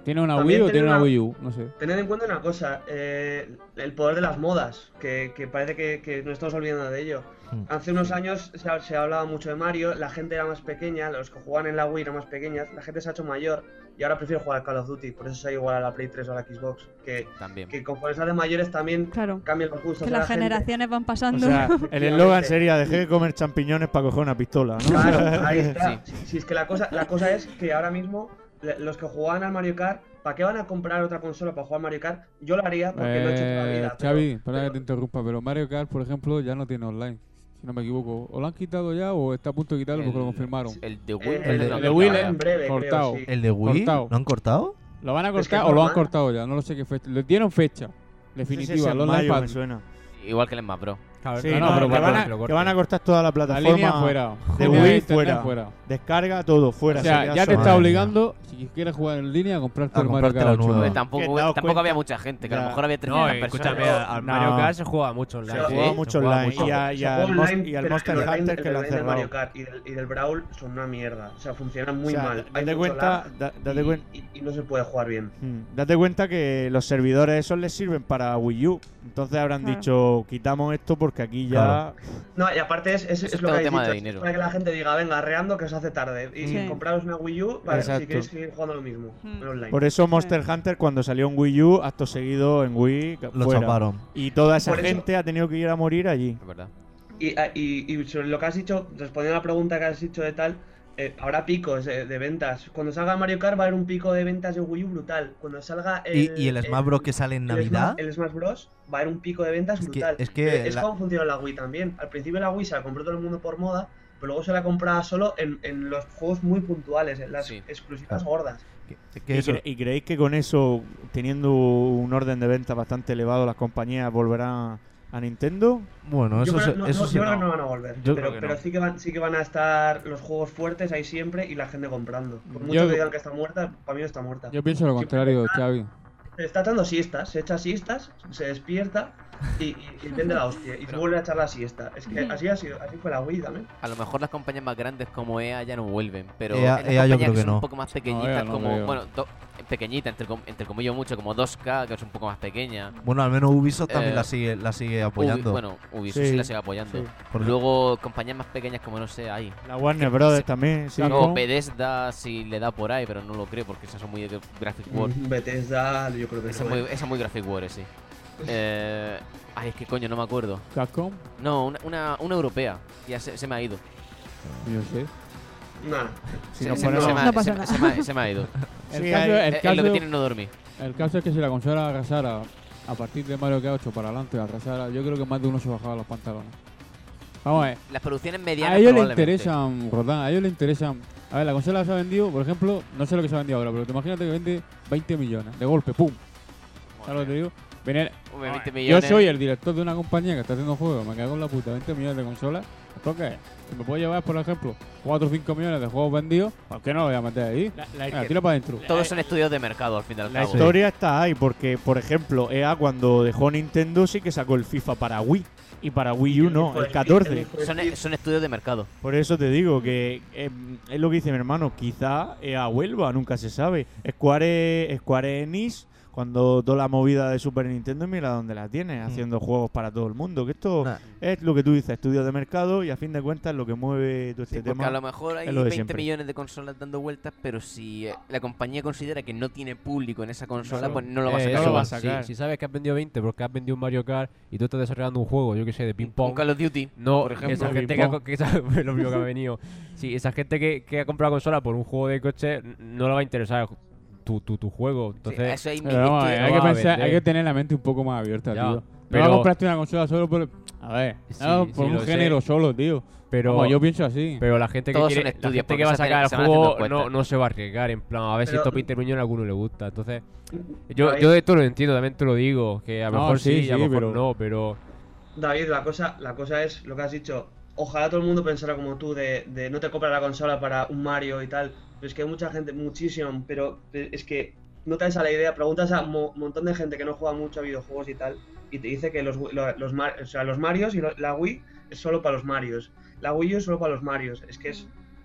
¿Tiene una También Wii o tener tiene una una- Wii U? No sé. Tened en cuenta una cosa, eh, el poder de las modas, que, que parece que, que nos estamos olvidando de ello. Mm. Hace unos años se, ha- se hablaba mucho de Mario, la gente era más pequeña, los que jugaban en la Wii eran más pequeñas, la gente se ha hecho mayor y ahora prefiere jugar al Call of Duty, por eso se ha igual a la Play tres o a la Xbox, que, También. que conforme se hacen mayores también Claro. cambian los gustos Que de las la gente. generaciones van O pasando. sea, el eslogan sería dejé de comer champiñones para coger una pistola, ¿no? Claro, ahí está. Si, si es que la cosa, la cosa es que ahora mismo le- los que jugaban al Mario Kart, ¿para qué van a comprar otra consola para jugar Mario Kart? Yo lo haría porque lo he hecho toda la Eh, vida. pero- Xavi, perdona que te interrumpa, pero Mario Kart, por ejemplo, ya no tiene online. Si no me equivoco. ¿O lo han quitado ya o está a punto de quitarlo porque lo confirmaron? El de Wii. Eh, El de, lo el de Wii cortaron en breve, creo, cortado. sí. ¿El de Wii? Cortado. ¿Lo han cortado? ¿Lo van a Es que cortar es o lo han normal. cortado ya? No lo sé qué fecha. Le dieron fecha definitiva. Sí, sí, el en online mayo pass. me suena. Igual que el Smash Bros. Claro, Sí, no, no, no, pero que, para van que a, lo que corten. van a cortar toda la La plataforma línea fuera. de Línea Wii de internet fuera. fuera. Descarga todo fuera. O sea, se queda ya te solo. está Madre obligando, si quieres jugar en línea, a comprarte A el Mario comprarte la Kart ocho. nueva. Pues Que tampoco, te das tampoco cuenta- había mucha gente, que a Ya. lo mejor había No, trescientas y personas. escúchame, al Mario No. Kart se juega mucho online. Se Sí, juega se mucho juega online. mucho. Y, a- y Se al, juega Mos- online, y al pero Monster el online- Hunter el que lo han online del Mario cerrado. Kart y del, y del Brawl son una mierda. O sea, funcionan muy O sea, mal. date Hay mucho cuenta- lag da- date y, cuen- y- y no se puede jugar bien. Mm, Date cuenta que los servidores esos les sirven para Wii U. Entonces habrán Claro. dicho, quitamos esto porque aquí ya... Claro. No, y aparte es, es, Eso es es lo todo que habéis tema de dicho, dinero. para que la gente diga, venga, arreando que os hace tarde. Y Sí. compraros una Wii U para Exacto. si queréis seguir jugando lo mismo Mm. en online. Por eso Monster Hunter cuando salió en Wii U, acto seguido en Wii, que Lo fuera. chaparon. Y toda esa Por eso- gente ha tenido que ir a morir allí. Es verdad. Y, ah, y, y sobre lo que has dicho, respondiendo a la pregunta que has dicho de tal, eh, habrá picos de, de ventas. Cuando salga Mario Kart va a haber un pico de ventas de Wii U brutal. Cuando salga ¿Y, y el Smash Bros que sale en el Navidad? Smash, el Smash Bros va a haber un pico de ventas Es que- brutal. es que Eh, es la- como funciona la Wii también. Al principio la Wii se la compró todo el mundo por moda, pero luego se la compraba solo en, en los juegos muy puntuales, en las Sí. exclusivas Claro. gordas. Que- que ¿Y, eso- cre- y creéis que con eso, teniendo un orden de venta bastante elevado, las compañías volverán a Nintendo? Bueno, Yo eso, creo, se- no, eso no, se- yo creo que no van a volver. Yo pero creo que pero no. sí, que van, sí que van a estar los juegos fuertes ahí siempre y la gente comprando. Por mucho Yo- que digan que está muerta, para mí no está muerta. Yo pienso lo contrario, Xavi. Se está echando siestas, se echa siestas, se despierta y, y, y vende la hostia. Y se vuelve a echar la siesta. Es que así ha sido, así fue la Wii también. A lo mejor las compañías más grandes como E A ya no vuelven, pero E A en las E A yo compañías creo que son no. un poco más pequeñitas, E A no como, creo. bueno, do- pequeñita, entre, com- entre comillas mucho, como dos K, que es un poco más pequeña. Bueno, al menos Ubisoft también Eh, la sigue, la sigue Ubi- apoyando. bueno, Ubisoft sí, Sí, la sigue apoyando. sí. Porque- Luego, compañías más pequeñas como, no sé, ahí. La Warner Brothers también, sí. O Bethesda sí le da por ahí, pero no lo creo porque esas son muy de Graphic War. Bethesda, yo creo que Esa es muy, esa es muy Graphic War, sí. Eh, ay, es que coño, no me acuerdo. Capcom, No, una, una, una europea. Ya se, se me ha ido. yo sé. Nada. Si Se, nos se- ponemos- se me ha- No pasa se- nada. se me ha- se me ha ido. El Sí, caso, hay- el, Es- es caso, lo que tiene no dormir. el caso es que si la consola arrasara a partir de Mario Kart ocho para adelante, arrasara, yo creo que más de uno se bajaba los pantalones. Vamos a ver. Las producciones medianas A ellos les probablemente. interesan, Rodán, a ellos les interesan. A ver, la consola se ha vendido, por ejemplo, no sé lo que se ha vendido ahora, pero te imagínate que vende veinte millones de golpe, ¡pum! ¿Sabes lo que te digo? Venir- Hombre, veinte Yo millones. soy el director de una compañía que está haciendo juegos, me cago en la puta, veinte millones de consolas. ¿Esto qué es? Si me puedo llevar, por ejemplo, cuatro o cinco millones de juegos vendidos, ¿por qué no lo voy a meter ahí? La, la- Venga, tira para adentro. Todos son estudios de mercado al fin y al la cabo. historia está ahí, porque, por ejemplo, E A cuando dejó Nintendo sí que sacó el FIFA para Wii. Y para Wii U no, el catorce. Son, son estudios de mercado. Por eso te digo que eh, es lo que dice mi hermano, quizá E A vuelva, nunca se sabe. Square, Square Enix, cuando toda la movida de Super Nintendo, mira dónde la tiene, haciendo juegos para todo el mundo. Que esto Nah. es lo que tú dices, estudios de mercado, y a fin de cuentas lo que mueve todo este Sí, porque tema. a lo mejor hay es lo de veinte siempre. millones de consolas dando vueltas, pero si eh, la compañía considera que no tiene público en esa consola, Claro. pues no lo va a Eh, sacar. no lo va a sí, sacar. Si sabes que has vendido veinte porque has vendido un Mario Kart y tú estás desarrollando un juego, yo que sé, de ping Un pong. Call of Duty, No, por ejemplo. esa gente que, ha, co- que esa- lo primero que me ha venido. Sí, esa gente que, que ha comprado consola por un juego de coche n- no le va a interesar tu, tu, tu juego. Sí, Entonces, eso hay Pero vamos, estudios- hay, no que va a pensar, vender. hay que tener la mente un poco más abierta, Ya, tío. No pero- vas a comprarte una consola solo por... A ver, Sí, no, sí, por un lo sé. género solo, tío. pero, Vamos, yo pienso así. pero la gente que, Todos quiere, son la estudios, gente porque que va a se hacen- sacar el se van haciendo juego encuestas. no, no se va a arriesgar. En plan, a ver si Pero- estos veinte millones a alguno le gusta. Entonces, yo, David, yo de todo lo entiendo, también te lo digo. Que a lo No, mejor sí, sí, y a sí, lo mejor pero- no, pero. David, la cosa, la cosa es lo que has dicho. Ojalá todo el mundo pensara como tú de, de no te compras la consola para un Mario y tal. Pero es que hay mucha gente, muchísima, pero es que no te das a la idea. Preguntas a un mo- montón de gente que no juega mucho a videojuegos y tal, y te dice que los, lo- los, Mar- o sea, los Marios y lo- la Wii es solo para los Marios. La Wii U es solo para los Marios. Es que es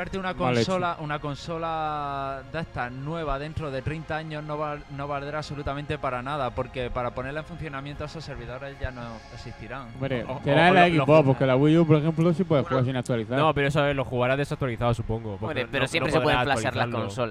comprarte una Mal hecho. consola, una consola de estas nueva dentro de treinta años no, val- no valdrá absolutamente para nada, porque para ponerla en funcionamiento esos servidores ya no existirán. Hombre, O- será o- en la lo- lo Xbox, ju- porque la Wii U, por ejemplo, sí puede jugar sin actualizar. No, pero eso lo jugarás desactualizado, supongo. porque Hombre, no- pero no- siempre no se pueden podrás flashear las actualizarlo.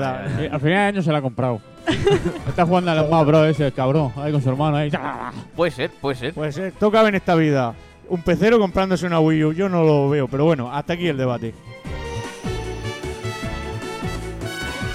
verdad. Eh, al final de año se la ha comprado. Está jugando a los más bros ese, el cabrón. Ahí con su hermano ahí. Puede ser, puede ser. Puede ser. Toca en esta vida. Un pecero comprándose una Wii U. Yo no lo veo, pero bueno, hasta aquí el debate.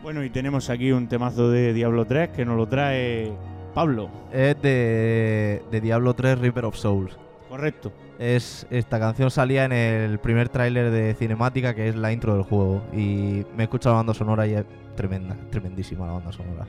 Bueno, y tenemos aquí un temazo de Diablo tres que nos lo trae Pablo. Es de, de Diablo tres Reaper of Souls. Correcto. Es, esta canción salía en el primer tráiler de cinemática, que es la intro del juego. Y me he escuchado la banda sonora y es tremenda, tremendísima la banda sonora.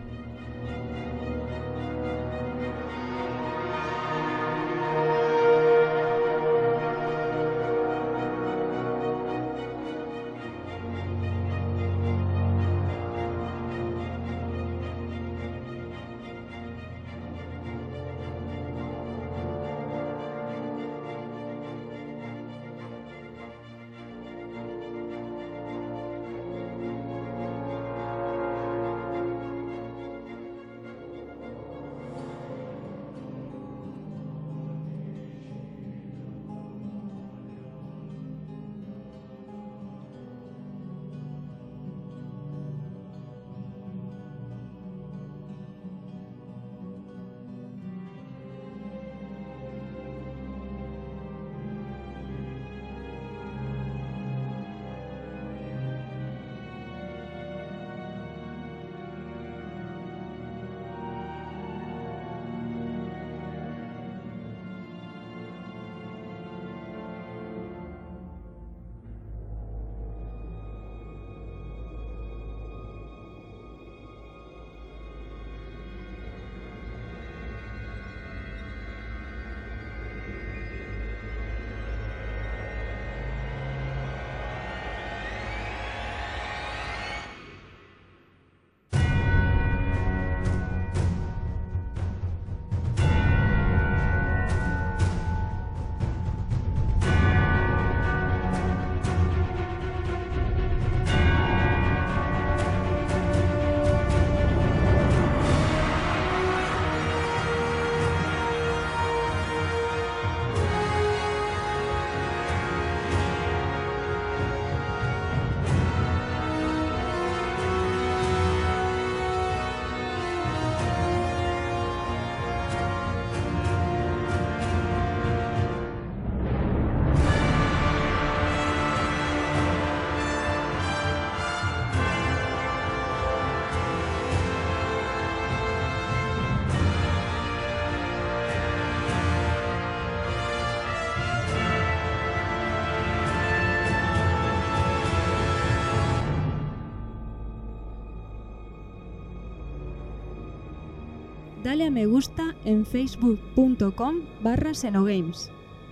Dale a me gusta en facebook punto com barra Xenogames.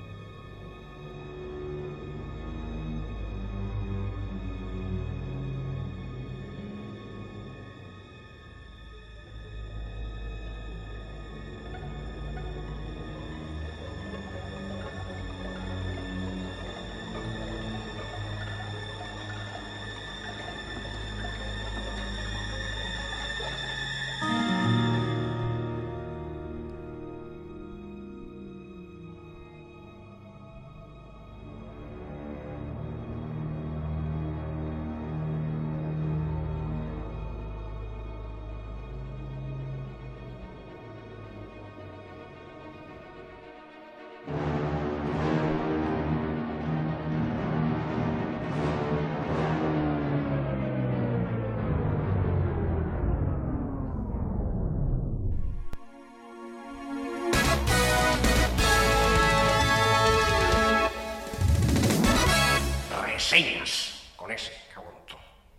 Reseñas con ese cabrón.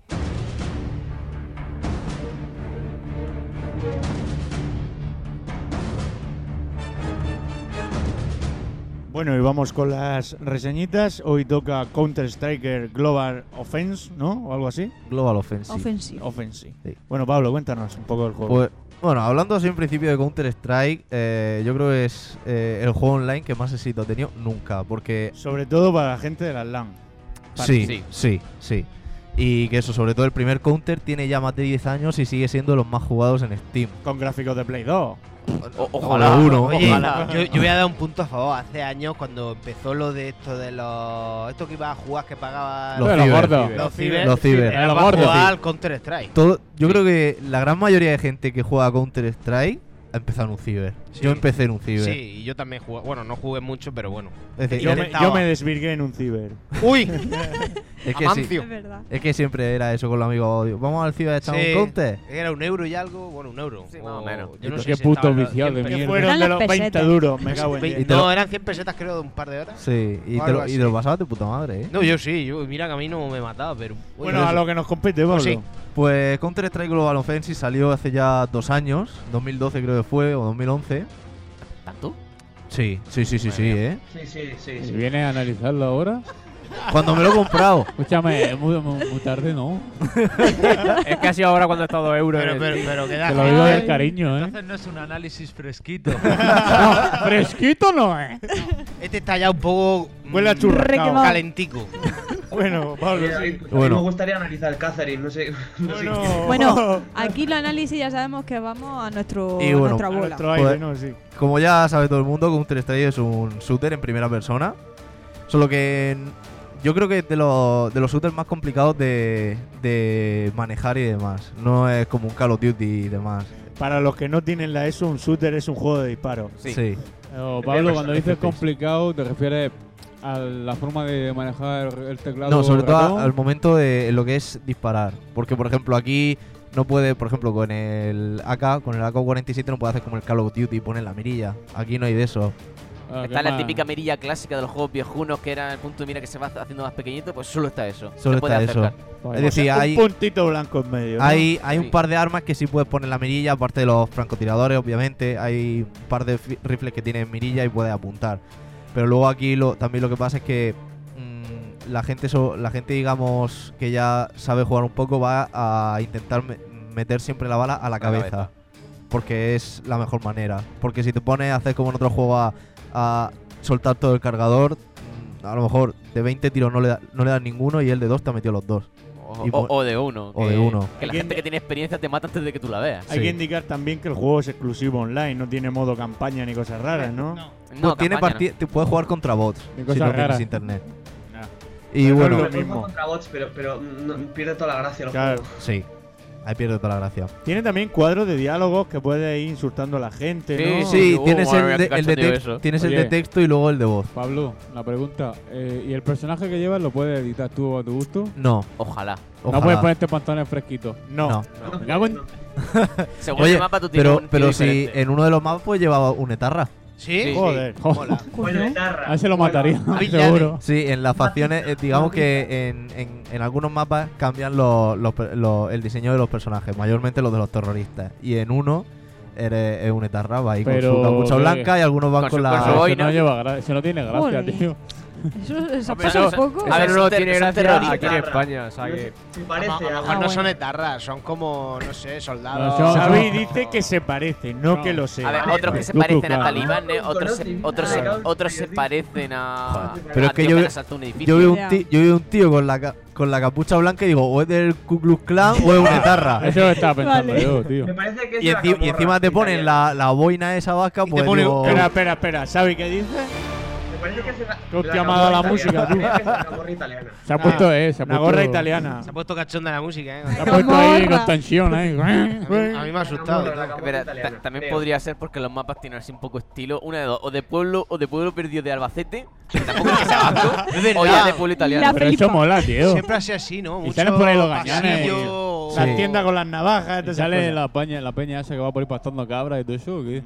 Bueno, y vamos con las reseñitas. Hoy toca Counter-Strike Global Offense, ¿no? O algo así. Global Offensive. Offensive. Offensive. Sí. Bueno, Pablo, cuéntanos un poco del juego. Pues, bueno, hablando así en principio de Counter-Strike, eh, yo creo que es eh, el juego online que más éxito ha tenido nunca, porque... Sobre todo para la gente de las LAN. Para Sí, sí. sí, sí. Y que eso, sobre todo el primer Counter tiene ya más de diez años y sigue siendo los más jugados en Steam. Con gráficos de Play dos. O- ojalá uno, Oye, ojalá. Yo, yo voy a dar un punto a favor. Hace años, cuando empezó lo de esto de los. Esto que iba a jugar, que pagaban. Los ciber. gordos. Los ciber. Los ciber. Era Los para gordos. jugar al Counter-Strike. Todo, yo creo que la gran mayoría de gente que juega a Counter-Strike empezar en un ciber. Sí. Yo empecé en un ciber. Sí, y yo también jugué. Bueno, no jugué mucho, pero bueno. Es decir, Yo me, intentaba. yo me desvirgué en un ciber. ¡Uy! Es que, sí, Amancio. Es verdad. es que siempre era eso con los amigos. digo, Vamos al ciber a echar Sí. un counter. Era un euro y algo. Bueno, un euro. Sí, más o menos. Yo no Qué sé si puto estaba- viciado de cien mierda. Que fueron Eran de las los veinte pesetas. duros, me cago en Ve- diez. te lo- No, eran cien pesetas creo de un par de horas. Sí, y, O te algo lo, y así. te lo pasabas de puta madre, ¿eh? No, yo sí. Yo, mira que a mí no me mataba, pero... Bueno, a lo que nos compete, Pablo. sí. Pues Counter-Strike Global Offensive salió hace ya dos años, dos mil doce creo que fue, o dos mil once. ¿Tanto? Sí, sí, sí, sí, sí, ¿eh? Sí, sí, sí. ¿Y sí. vienes a analizarlo ahora? Cuando me lo he comprado. Escúchame, es muy, muy, muy tarde, ¿no? Es que ha sido ahora cuando ha estado euros. Pero, en el- pero, pero que da... Te lo digo Ay, del cariño, ¿eh? Entonces no es un análisis fresquito. No, fresquito no es. Este está ya un poco... Huele a mm, churrascao. Requemado. Calentico. Bueno, Pablo, Oye, a mí- sí. a mí Bueno. me gustaría analizar el Catherine, no sé. No sé Bueno, Bueno, aquí el análisis ya sabemos que vamos a, nuestro, Y a bueno, nuestra a bola. nuestro aire, Joder. ¿no? Sí. Como ya sabe todo el mundo, Counter-Strike es un shooter en primera persona. Solo que en- yo creo que es de los, de los shooters más complicados de, de manejar y demás. No es como un Call of Duty y demás. Para los que no tienen la ESO, un shooter es un juego de disparo. Sí. Pero, Pablo, cuando dices complicado, ¿te refieres a la forma de manejar el teclado? No, sobre todo ratón? a- al momento de lo que es disparar. Porque, por ejemplo, aquí no puede, por ejemplo, con el A K, con el A K cuarenta y siete no puede hacer como el Call of Duty y poner la mirilla. Aquí no hay de eso. Ah, Está qué la mal. típica mirilla clásica de los juegos viejunos que era el punto de mira que se va haciendo más pequeñito, pues solo está eso. Solo Se puede está eso. acercar. Vale. Es decir, Un hay, puntito blanco en medio. ¿no? hay, hay un Sí. par de armas que sí puedes poner la mirilla, aparte de los francotiradores, obviamente. Hay un par de fi- rifles que tienen mirilla y puedes apuntar. Pero luego aquí lo, también lo que pasa es que mm, la gente, so- la gente, digamos, que ya sabe jugar un poco, va a intentar me- meter siempre la bala a la cabeza. cabeza. Porque es la mejor manera. Porque si te pones a hacer como en otro juego a, a soltar todo el cargador, mm, a lo mejor de veinte tiros no le, da- no le das ninguno y el de dos te ha metido los dos. O, Y o- mo- o de uno. o que- de uno. Que la Hay gente quien- que tiene experiencia te mata antes de que tú la veas. Hay Sí. que indicar también que el juego es exclusivo online, no tiene modo campaña ni cosas raras, ¿no? No, Pues tiene campaña, parti- te puedes jugar contra bots Ni si cosas no tienes raras. internet. Nah. Y Pero no bueno, es lo Lo mismo mismo. contra bots, pero, pero no- pierde toda la gracia. el Claro. juego. sí, ahí pierde toda la gracia. Tiene también cuadros de diálogos que puedes ir insultando a la gente, Sí, ¿no? Sí, Uh, tienes madre el mía, de, qué el de cachondeo text- eso. tienes el Oye. de texto y luego el de voz. Pablo, la pregunta, eh, ¿y el personaje que llevas lo puedes editar tú a tu gusto? No, Ojalá. ojalá. No puedes ponerte pantalones fresquitos. No. No. No. Me cago en- Según Oye, el mapa tú tienes pero, un tío pero si diferente. en uno de los mapas pues llevaba un etarra. ¿Sí? Sí. Joder. Mola. Bueno, guitarra. A ese lo Bueno, mataría, Ay, seguro. Sí, en las facciones, eh, digamos que en, en, en algunos mapas cambian los, los per- los- el diseño de los personajes, mayormente los de los terroristas. Y en uno eres es un etarra, va ahí Pero con su capucha que- blanca y algunos van Con con, su- la... con su Ese boina. no lleva gra- ese no tiene gracia, Joder. tío. Eso, eso Hombre, pasa un eso- poco. A ver, Eso no son ter- tiene son gracia terroristas. aquí en España, o sea No que... sé, si A, parece a lo a- mejor Ah, no bueno. son etarras, son como, no sé, soldados. No, son- Xavi no. dice que se parece, no, No. que lo sea. A ver, Vale, otros que se Ku Klux parecen a Klan. talibanes, No, otros no, se, no, otros no, se, no, otros se no, no, parecen a. Joder, pero a es que tíos yo han veo- asaltado un Yo edificio. veo, un Ya. ti- yo veo un tío con la, ca- con la capucha blanca y digo, o es del Ku Klux Klan o es un etarra. Eso lo estaba pensando Vale. yo, tío. Me parece que es Y, de la enci- y camorra encima te ponen italiana. la, la boina esa vasca, Y te pues pone- digo... Espera, espera, espera. ¿Sabe qué dice? Me parece que es de la- Qué hostia de la me ha dado la camorra música, italiana. tú. Me parece que es de la camorra italiana. Se ha puesto, eh, se ha Una puesto... gorra italiana. Se ha puesto cachonda la música, ¿eh? Se ha puesto ahí Camorra. con tensión, eh. A mí, a mí me ha asustado. La y todo. camorra Espera, italiana, ta- también creo. podría ser porque los mapas tienen así un poco estilo. Una de dos, o de pueblo, o de pueblo perdido de Albacete, que tampoco es que sea vasco, Es verdad. o ya de pueblo italiano. La Pero eso flipa. mola, tío. Siempre hace así, ¿no? Y Mucho salen por ahí los gañanes. pasillo. Las Sí. tiendas con las navajas. ¿Y todas esas sale cosas. la peña, la peña esa que va por ahí pastando cabras y todo eso o qué?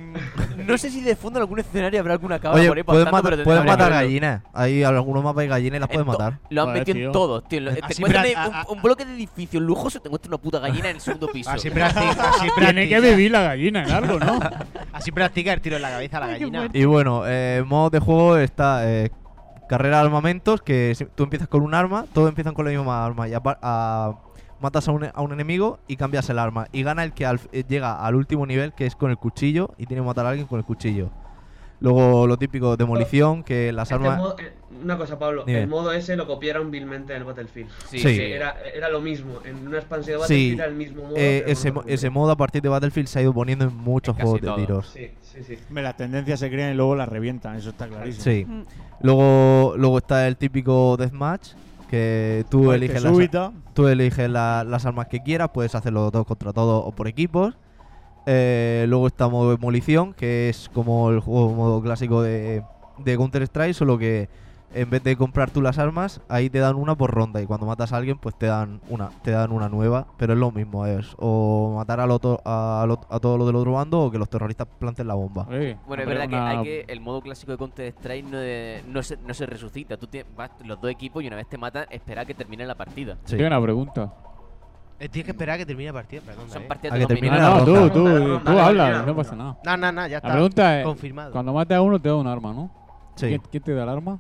No sé si de fondo en algún escenario habrá alguna cabra Oye, por ahí puedes, pastando, matar, pero puedes tendría que matar verlo. gallinas. Hay algunos mapas de gallinas y las puedes En to- matar. Lo han Joder, metido tío. en todos, tío. Lo- Te Así encuentran pra- ahí a- a- un, un bloque de edificios lujoso, te encuentras una puta gallina en el segundo piso. Así practica, así Tiene practica. que vivir la gallina en algo, ¿no? Así practica el tiro en la cabeza a la Ay, qué gallina. fuerte. Y bueno, eh, modo de juego está eh, carrera de armamentos, que si- tú empiezas con un arma, todos empiezan con la misma arma y apa- a- matas a un, a un enemigo y cambias el arma. Y gana el que al- eh, llega al último nivel, que es con el cuchillo, y tiene que matar a alguien con el cuchillo. Luego lo típico, demolición, que las Este armas... modo- eh, una cosa, Pablo. Dime. El modo ese lo copiaron vilmente en el Battlefield. Sí, Sí. sí. Era, era lo mismo. En una expansión de Sí, Battlefield era el mismo modo. eh, pero ese, con mo- otro ese nombre. modo a partir de Battlefield se ha ido poniendo en muchos En juegos casi de todo. tiros. Sí, sí, sí. Hombre, Las tendencias se crean y luego las revientan, eso está clarísimo. Sí. Mm. Luego, luego está el típico deathmatch, que tú Muerte eliges, las, súbita. tú eliges la- las armas que quieras, puedes hacerlo todos contra todos o por equipos. Eh, luego está modo demolición, que es como el juego modo clásico de, de Counter-Strike, solo que en vez de comprar tú las armas, ahí te dan una por ronda y cuando matas a alguien pues te dan una te dan una nueva, pero es lo mismo, es o matar al otro, a, a todos los del otro bando o que los terroristas planten la bomba. Sí, Bueno, es hombre, verdad que una- hay que el modo clásico de Counter-Strike no, de- no, se, no se resucita. Tú tienes, vas los dos equipos y una vez te matan, espera a que termine la partida. Sí. Tengo una pregunta. Eh, Tienes que esperar a que termine la partida, perdón. Son eh. partidas A de que dos termine minutos. la No, no, ronda. tú, tú, Ronda, tú ronda, ronda, hablas, ronda. no pasa nada. No, no, no, ya está. La pregunta es, Confirmado. cuando matas a uno te da un arma, ¿no? Sí, ¿Quién, quién te da el arma?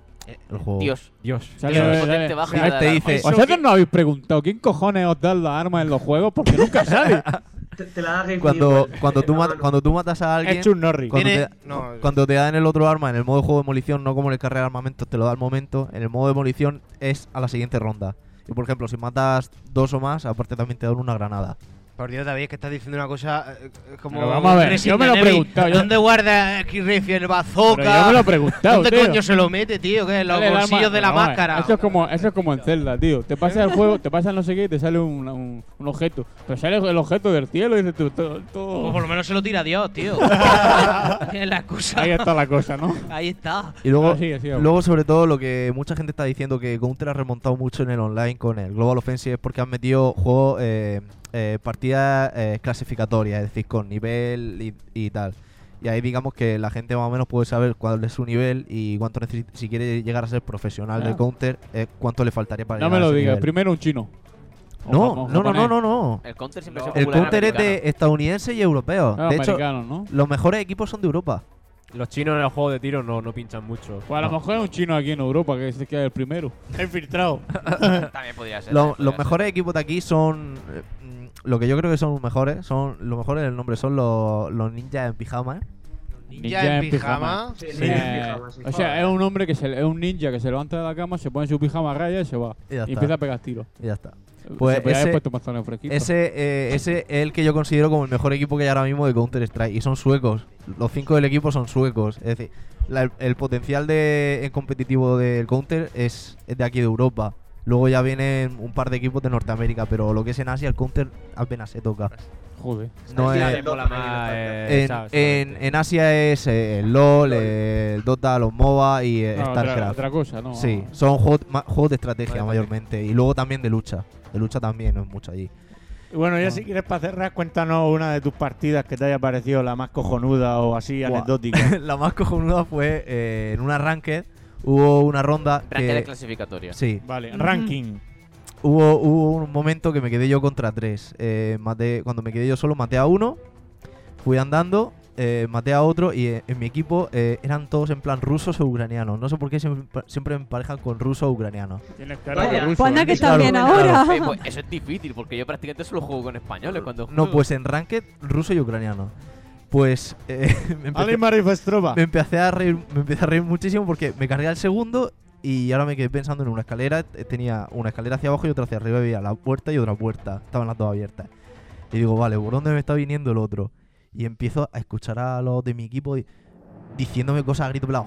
el juego. Dios. Dios. Sale- Dios, sale- potente baja sale- y da te la dice- arma. Vosotros no habéis preguntado quién cojones os da las armas en los juegos porque nunca sale. Te, te la da Game Cuando, Freak, cuando, tú en la mat- mano. cuando tú matas a alguien, Es un Norris. cuando Tiene- te, no, cuando te dan el otro arma en el modo juego de demolición, no como en el carrera de armamentos, te lo da al momento. En el modo de demolición es a la siguiente ronda. Y por ejemplo, si matas dos o más, aparte también te dan una granada. Por Dios, David, es que estás diciendo una cosa eh, eh, como. Pero vamos a ver, yo me lo he Resident Evil. preguntado, yo- ¿Dónde guarda X-Rifle el bazooka? Pero yo me lo he preguntado, ¿Dónde tío. coño se lo mete, tío? ¿Qué? En los Sale el bolsillos arma- de la Vamos a ver, máscara. Eso es como, eso es como en Zelda, tío. Te pasa el juego, te pasa no sé qué y te sale un, un, un objeto. Pero sale el objeto del cielo y dices tú, todo, todo- Pues por lo menos se lo tira Dios, tío. Es la excusa. Ahí está la cosa, ¿no? Ahí está. Y luego, Ah, sigue, sigue. luego, sobre todo, lo que mucha gente está diciendo que Counter ha remontado mucho en el online con el Global Offensive es porque han metido juegos, eh, eh, partidas eh, clasificatorias, es decir, con nivel y, y tal. Y ahí digamos que la gente más o menos puede saber cuál es su nivel y cuánto necesita, si quiere llegar a ser profesional Ah. de Counter, eh, cuánto le faltaría para No llegar me a lo ese digas, nivel. primero un chino. O No, jap- no, no, no, japonés. no, no. El Counter siempre No. se El popular Counter es americano. de estadounidense y europeo. Ah, de hecho, americanos, ¿no? los mejores equipos son de Europa. Los chinos en el juego de tiro no, no pinchan mucho. Pues a lo mejor es un chino aquí en Europa que es que es el primero. Infiltrado. También podría ser. Lo- también los podría ser. mejores equipos de aquí son. eh, mm, lo que yo creo que son los mejores. Son los mejores del nombre son los, los ninjas en pijama. ¿eh? Ninja en pijama. Sí, Sí. ninja en Eh, pijama, sí. o sea, es un hombre que se, es un ninja que se levanta de la cama, se pone su pijama a raya y se va. Y ya Y está. empieza a pegar tiros. Y ya está. Pues se podía ese- haber puesto pantalones fresquitos. Ese, eh, ese es el que yo considero como el mejor equipo que hay ahora mismo de Counter Strike. Y son suecos. Los cinco del equipo son suecos. Es decir, la- el, el potencial de, en competitivo del Counter es, es de aquí de Europa. Luego ya vienen un par de equipos de Norteamérica. Pero lo que es en Asia, el Counter apenas se toca. Joder. No Sí, es- el mola Dota más, también eh, En, esa- en, en Asia es eh, el LOL, el Dota, los MOBA y eh, No, otra, StarCraft. otra cosa, ¿no? Sí, son juegos, ma- juegos de estrategia Vale, mayormente. Y luego también de lucha. De lucha también, no es mucho allí. Y bueno, ya si quieres para cerrar, cuéntanos una de tus partidas que te haya parecido la más cojonuda o así Buah. anecdótica. La más cojonuda fue eh, en una ranked. Hubo una ronda Ranking de que. clasificatoria. Sí, Vale, Ujú. ranking. hubo, hubo un momento que me quedé yo contra tres. Eh, maté, cuando me quedé yo solo, maté a uno. Fui andando, eh, maté a otro. Y eh, en mi equipo eh, eran todos en plan rusos o ucranianos. No sé por qué siempre, siempre me emparejan con rusos o ucranianos. Tienes cara de Vaya. ruso. Pues anda ¿eh? que Claro, están bien claro. ahora. Eh, pues eso es difícil porque yo prácticamente solo juego con españoles cuando No, juego. pues en ranked ruso y ucraniano. Pues eh, me, empecé, Ali Marifastrova. me empecé a reír, me empecé a reír muchísimo porque me cargué al segundo y ahora me quedé pensando en una escalera. eh, Tenía una escalera hacia abajo y otra hacia arriba. Había la puerta y otra puerta. Estaban las dos abiertas. Y digo, vale, ¿por dónde me está viniendo el otro? Y empiezo a escuchar a los de mi equipo di- diciéndome cosas a grito pelado.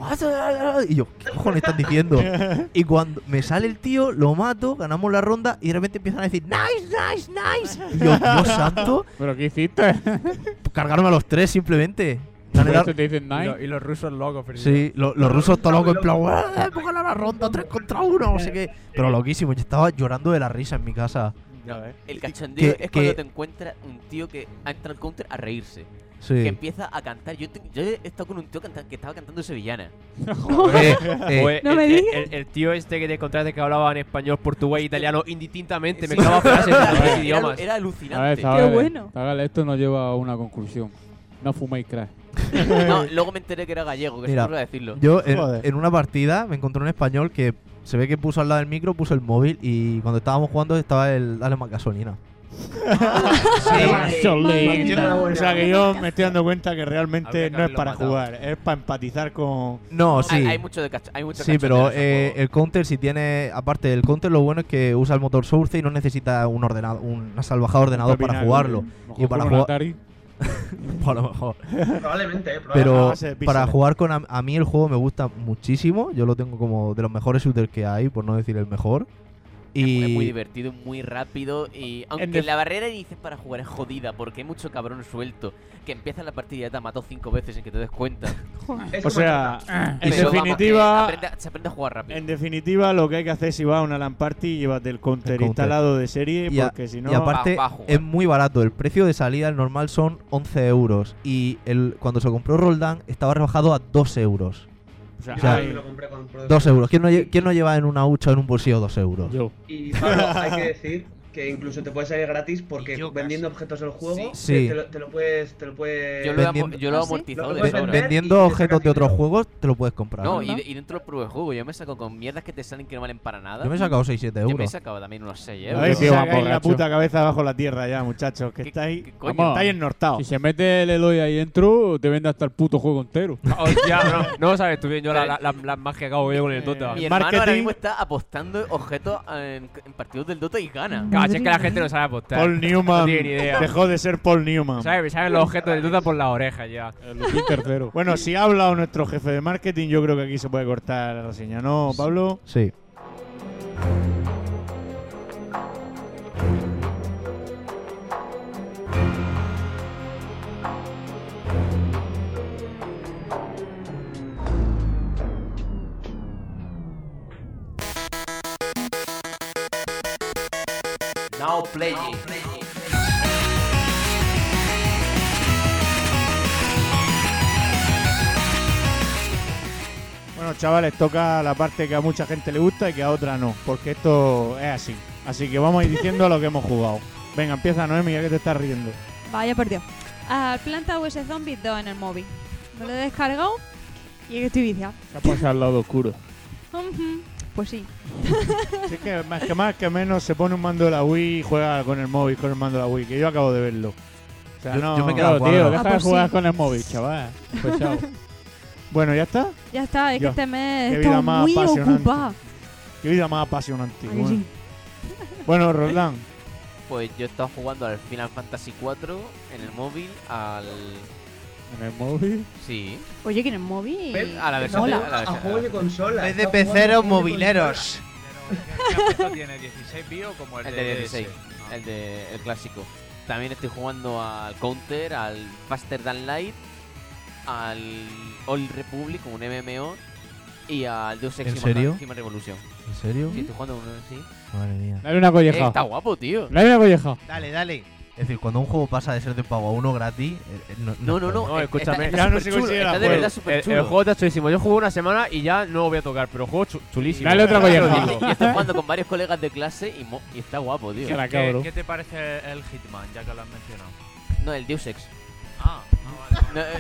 Y yo, ¿qué cojones están diciendo? Y cuando me sale el tío, lo mato, ganamos la ronda y de repente empiezan a decir, nice, nice, nice. Y yo, Dios santo, ¿Pero qué hiciste? cargaron a los tres simplemente. Por Gané la- eso te dicen Y, nice. lo- y los rusos locos, pero Sí, lo- los rusos todos locos en plan, "¡Eh, hemos ganado la ronda tres contra uno, no sé qué. Pero loquísimo, yo estaba llorando de la risa en mi casa. Ya ves. El cachondeo que- es cuando que- te encuentras un tío que entra al counter a reírse. Sí. Que empieza a cantar. Yo, te- yo he estado con un tío canta- que estaba cantando sevillana. Eh, eh, Pues No el, me el- digas. el- el tío este que te encontraste que hablaba en español, portugués, italiano, indistintamente, me clava frases en los tres Era, idiomas. era A ver, alucinante. Zagale, bueno. Zagale, esto nos lleva a una conclusión. No fuméis crack. No, luego me enteré que era gallego, que Mira, se me ocurre decirlo. yo en, Joder. en una partida me encontré un español que se ve que puso al lado del micro, puso el móvil y cuando estábamos jugando estaba el dale más gasolina. Gasolina. O sea que yo me estoy dando cuenta que realmente Habría que no es haberlo para matado. jugar, es para empatizar con. No, sí. Hay, hay mucho de cacho, hay mucho Sí, cachondeo pero en ese eh, juego. el counter si tiene, aparte del counter lo bueno es que usa el motor Source y no necesita un ordenador, una salvajada de ordenador para Terminal, jugarlo. Mejor Y para por un jugar, Atari. a lo mejor. Probablemente, eh, a Pero base de para píxeles. jugar con a, a mí el juego me gusta muchísimo. Yo lo tengo como de los mejores shooters que hay, por no decir el mejor. Y Es muy divertido, muy rápido y aunque En def- la barrera inicial para jugar es jodida porque hay mucho cabrón suelto que empieza la partida y ya te ha matado cinco veces sin que te des cuenta. Es O como sea, Chota. en Pero vamos, que definitiva, aprende a- se aprende a jugar rápido. en definitiva, lo que hay que hacer si vas a una LAN party, llévate el counter, El counter. instalado de serie, Y, a- porque si no... y aparte va a jugar. es muy barato. El precio de salida, el normal, son once euros. Y el, cuando se compró Roldán estaba rebajado a dos euros. o sea, o sea, hay- me lo compré con Pro dos euros. ¿Quién no, lle- quién no lleva en una hucha o en un bolsillo dos euros? Yo. Y Pablo, hay que decir que incluso te puede salir gratis porque Y yo vendiendo casi. objetos del juego Sí. te, te lo, te lo puedes te lo puedes Yo lo he, amo- vendiendo- yo lo he ¿Ah, sí? amortizado Lo de puedes sobra. vender. Vendiendo y te objetos sacas de otros dinero. juegos, te lo puedes comprar. No, y, ¿no? de- y dentro del propio juego yo me saco con mierdas que te salen que no valen para nada. Yo me he sacado seis siete Yo me he euros. sacado también unos seis A euros. ver Yo si tío, sacáis la borracho. puta cabeza bajo la tierra ya, muchachos, que ¿Qué- estáis, qué coño? Vamos. estáis ennortados. Si se mete el Eloy ahí dentro, te vende hasta el puto juego entero. Hostia, no, no sabes tú bien yo la, la, la, la magia que hago yo con el Dota. Mi hermano ahora marketing- mismo está apostando objetos en, en partidos del Dota y gana. Cacho, es que la gente no sabe apostar. Paul Newman No tiene ni idea. dejó de ser Paul Newman. ¿Sabes? Saben los objetos del Dota por las orejas ya. El Luquín tercero. Bueno, si ha hablado nuestro jefe de marketing, yo creo que aquí se puede cortar la reseña, ¿no, Pablo? Sí. Now playing. Bueno, chavales, toca la parte que a mucha gente le gusta y que a otra no, porque esto es así. Así que vamos a ir diciendo lo que hemos jugado. Venga, empieza Noemi, ya que te estás riendo. Vaya por Dios. Ah, Planta U S Zombies dos en el móvil. Me lo he descargado y es que estoy viciado. Se ha pasado al lado oscuro. Ujú. Pues sí. Así que más que más que menos se pone un mando de la Wii y juega con el móvil, con el mando de la Wii, que yo acabo de verlo. O sea, Yo- no... yo me he quedado Claro, tío, cuadrado. deja Ah, de pues jugar sí. con el móvil, chaval. Pues chao. Bueno, ¿ya está? Ya está, es que Ya. este mes Qué he vida estado más muy apasionante. ocupada. Qué vida más apasionante. Ay, Bueno, sí. bueno Roldán, Pues yo he estado jugando al Final Fantasy cuatro en el móvil, al... En el móvil. Sí. Oye, que en el móvil. Ven, A la versión mola. de- a la a versión- juegos de consola. En vez de está jugando peceros, a juegos de mobileros. ¿Qué aspecto tiene? ¿dieciséis bits o como el, El de de dieciséis, D S? el de el clásico. También estoy jugando al Counter, al Faster Than Light, al Old Republic como un M M O y al Deus Ex ¿En Human- serio? Human Revolution. ¿En serio? Sí, estoy jugando uno sí. Madre mía. Dale una Eh, colleja. está guapo, tío. Dale una colleja. Dale, dale. Es decir, cuando un juego pasa de ser de pago a uno gratis, eh, eh, no, No, no, no. No, eh, escúchame, está- ya está no se superchulo, considera está de juego. verdad El, súper el chulo. juego está chulísimo. Yo jugué una semana y ya no lo voy a tocar, pero juego chu- chulísimo. Dale otra colleja. Te lo digo. Y estoy jugando con varios colegas de clase y, mo- y está guapo, tío. Que la ¿Qué, cabro. qué te parece el Hitman, ya que lo has mencionado? No, el Deus Ex. Ah, No, eh,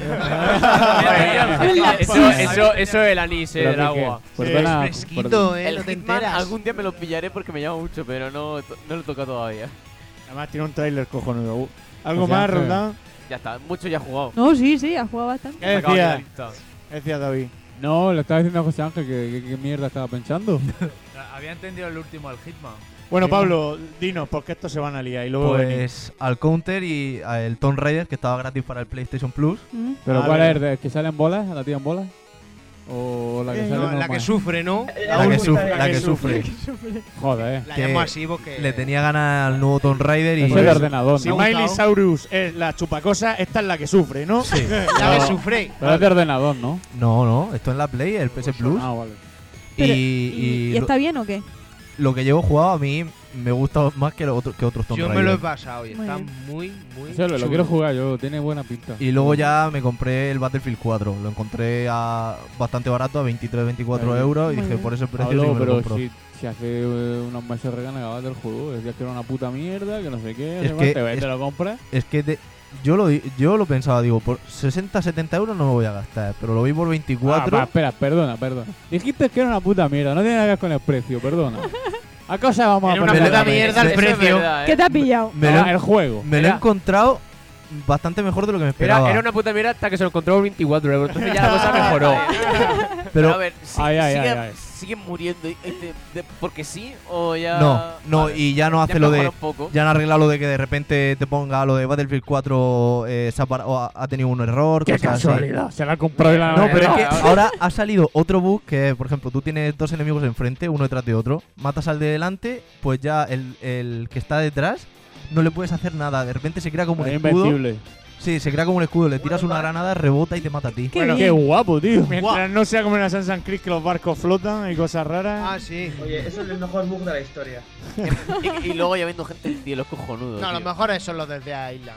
Eso, eso, eso es el anís eh, Pero del que- que- agua. Perdona. Es fresquito, eh, el no te Hitman enteras. algún día me lo pillaré porque me llama mucho, pero no, no lo he tocado todavía. además tiene un trailer cojonudo. ¿Algo O sea, más, que- Roldán? Ya está, mucho ya he jugado. No, sí, sí, ha jugado bastante. ¿Qué Sacado de la decía? lista. ¿Qué decía David? No, le estaba diciendo a José Ángel que, que- que mierda estaba pensando. había entendido el último, el Hitman. Bueno, Sí. Pablo, dinos, porque esto se van a liar y luego venís. Pues al Counter y al Tomb Raider, que estaba gratis para el PlayStation Plus. Mm. ¿Pero A cuál ver. es? ¿El que sale en bolas? ¿La tía en bolas? ¿O la que Eh, sale No, la normal? que sufre, ¿no? La que, sufre, la la que que sufre. Joder, La Que llamo así porque... Le tenía ganas al nuevo Tomb Raider y... eso es de ordenador, Si ¿no? me ha Miley gustado. Cyrus es la chupacosa, esta es la que sufre, ¿no? Sí. La que No. sufre. Pero es de ordenador, ¿no? No, no, esto es la Play, el P S Plus. Ah, vale. Pero- y, ¿Y, y y está bien o qué? lo, lo que llevo jugado a mí me gusta más que, lo otro, que otros Tomb Yo Raider. me lo he pasado y Muy está bien. muy, muy Eso lo, lo chulo. quiero jugar yo, tiene buena pinta. Y luego ya me compré el Battlefield cuatro. Lo encontré a bastante barato, a veintitrés veinticuatro Muy euros. Y bien. dije, por ese precio Pablo, sí me lo pero compro. si, si hace eh, unos meses reganabas del juego, decías que era una puta mierda, que no sé qué, no Es sé que cuánto, te, es- te lo compras. Es que de- yo, lo, yo lo pensaba, digo, por sesenta setenta euros no lo voy a gastar. Pero lo vi por veinticuatro. Ah, va, espera, perdona, perdona. Dijiste que era una puta mierda, no tiene nada que ver con el precio, perdona. ¿A cosa vamos Era a una poner puta la mesa? mierda el Eso es precio. verdad, ¿eh? ¿Qué te ha pillado? me No, lo, el juego. me lo he encontrado bastante mejor de lo que me Era, esperaba. era una puta mierda hasta que se lo encontró por veinticuatro euros. Entonces ya la cosa mejoró. Pero a ver, si- Ay, ay, siguen, ay, ay. siguen muriendo y- y de- de- porque sí o ya. No, no, Vale. y ya no hace Ya lo mejora de. un poco. Ya han arreglado lo de que de repente te ponga lo de Battlefield cuatro eh, se ha, para- o ha- ha tenido un error. Qué cosas así. casualidad. Se la ha comprado y la No, pero es que Ah, ahora ha salido otro bug que, por ejemplo, tú tienes dos enemigos enfrente, uno detrás de otro, matas al de delante, pues ya el, el que está detrás no le puedes hacer nada. De repente se crea como un Es escudo. invencible. Sí, se crea como un escudo, le tiras una granada, rebota y te mata a ti. Qué Bueno, bien. Qué guapo, tío. Mientras no sea como en Assassin's Creed que los barcos flotan y cosas raras. Ah, sí. Oye, eso es el mejor bug de la historia. y, y luego ya viendo gente en el cielo, es cojonudo. No, tío. los mejores son los desde la isla.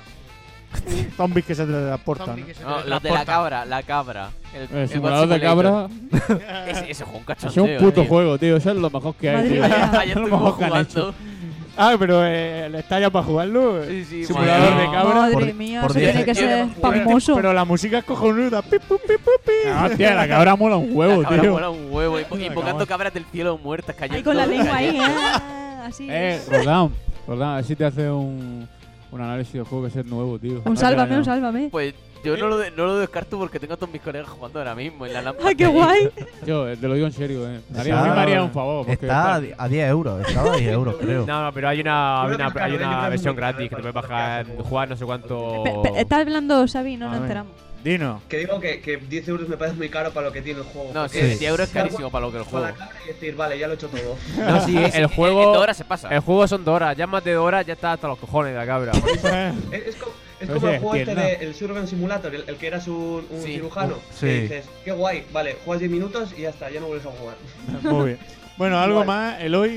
Zombies que se teletransportan. Zombies que se No, los de la teletransportan. cabra, la cabra. El, El el simulador de Simulator. cabra. Ese, ese juego un Es cachondeo. un puto tío. juego, tío. Eso es lo mejor que hay, Madre tío. mía. Ayer Es lo estuvimos mejor que han hecho. jugando. Ah, pero eh, está ya para jugarlo. Sí, sí, Simulador madre de mía. cabra. Madre Por- mía, por eso diez tiene que ser euros. famoso. Pero la música es cojonuda. Pi, pu, pi, pu, pi. Ah, hostia, la cabra mola un huevo, La cabra tío. mola un huevo. invo- La Invocando cabra. cabras del cielo muertas cayendo. Ahí con la lengua ahí, cayendo. ¿eh? Así. Eh, Roldán. Roldán, a ver si te hace un, un análisis de juego que es nuevo, tío. Un sálvame, un sálvame. Pues yo no lo, de- no lo descarto porque tengo a todos mis colegas jugando ahora mismo en la lámpara. ¡Ay, qué guay! Yo, eh, te lo digo en serio, eh. Haría, Está- a mí me haría un favor. porque Está a está- di- a diez euros, estaba a diez euros, creo. No, no, pero hay una, hay Yo una, creo que hay Carlos, una yo versión creo que gratis que te puedes Carlos, bajar, Carlos. jugar no sé cuánto. Pe- pe- Está hablando Xavi, no A nos ver. enteramos. Dino. Que digo que, que diez euros me parece muy caro para lo que tiene el juego. No, porque sí, es diez euros es jugar carísimo para lo que el con juego. la cabra y decir, vale, ya lo he hecho todo. No, sí, Sí, el en- juego. en dos horas se pasa. El juego son dos horas, ya más de dos horas ya está hasta los cojones de la cabra. Es, es como, es Pero como sí, el juego este tierna. de el Surgeon Simulator, el, el que eras un, un Sí. cirujano. Sí. Que dices, qué guay, vale, juegas diez minutos y ya está, ya no vuelves a jugar. Muy bien. Bueno, algo Igual. más, Eloy.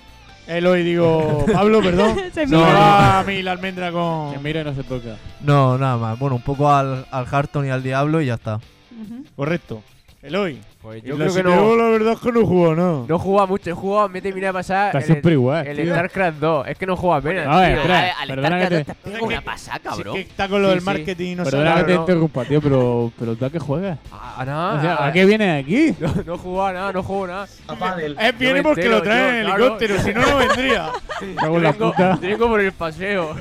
Eloy, digo, Pablo, perdón. Se No, mira. va a mí la almendra Que con. mira y no se toca. No, nada más. Bueno, un poco al, al Hearthstone y al Diablo y ya está. Ujú. Correcto. Eloy. Pues Y yo la creo que C P U, no. la verdad es que no jugó, ¿no? No he jugado mucho, he jugado, me he terminado de pasar Está el, siempre igual, el tío. StarCraft dos. Es que no juego apenas. A ver, tío. espera, Al- al perdona que StarCraft te- te pega una pasada, Sí, cabrón. que está con lo Sí, del sí. marketing y no Perdona sabe. que te no. interrumpa, tío, pero, pero tú a qué juegas. Ah, no, O sea, ah, ¿a qué vienes aquí? No, no he jugado nada, no juego nada. A pádel. Eh, viene me porque entero, lo traen en yo, claro. helicóptero, si no, no vendría. Cago en la Vengo, puta. vengo por el paseo.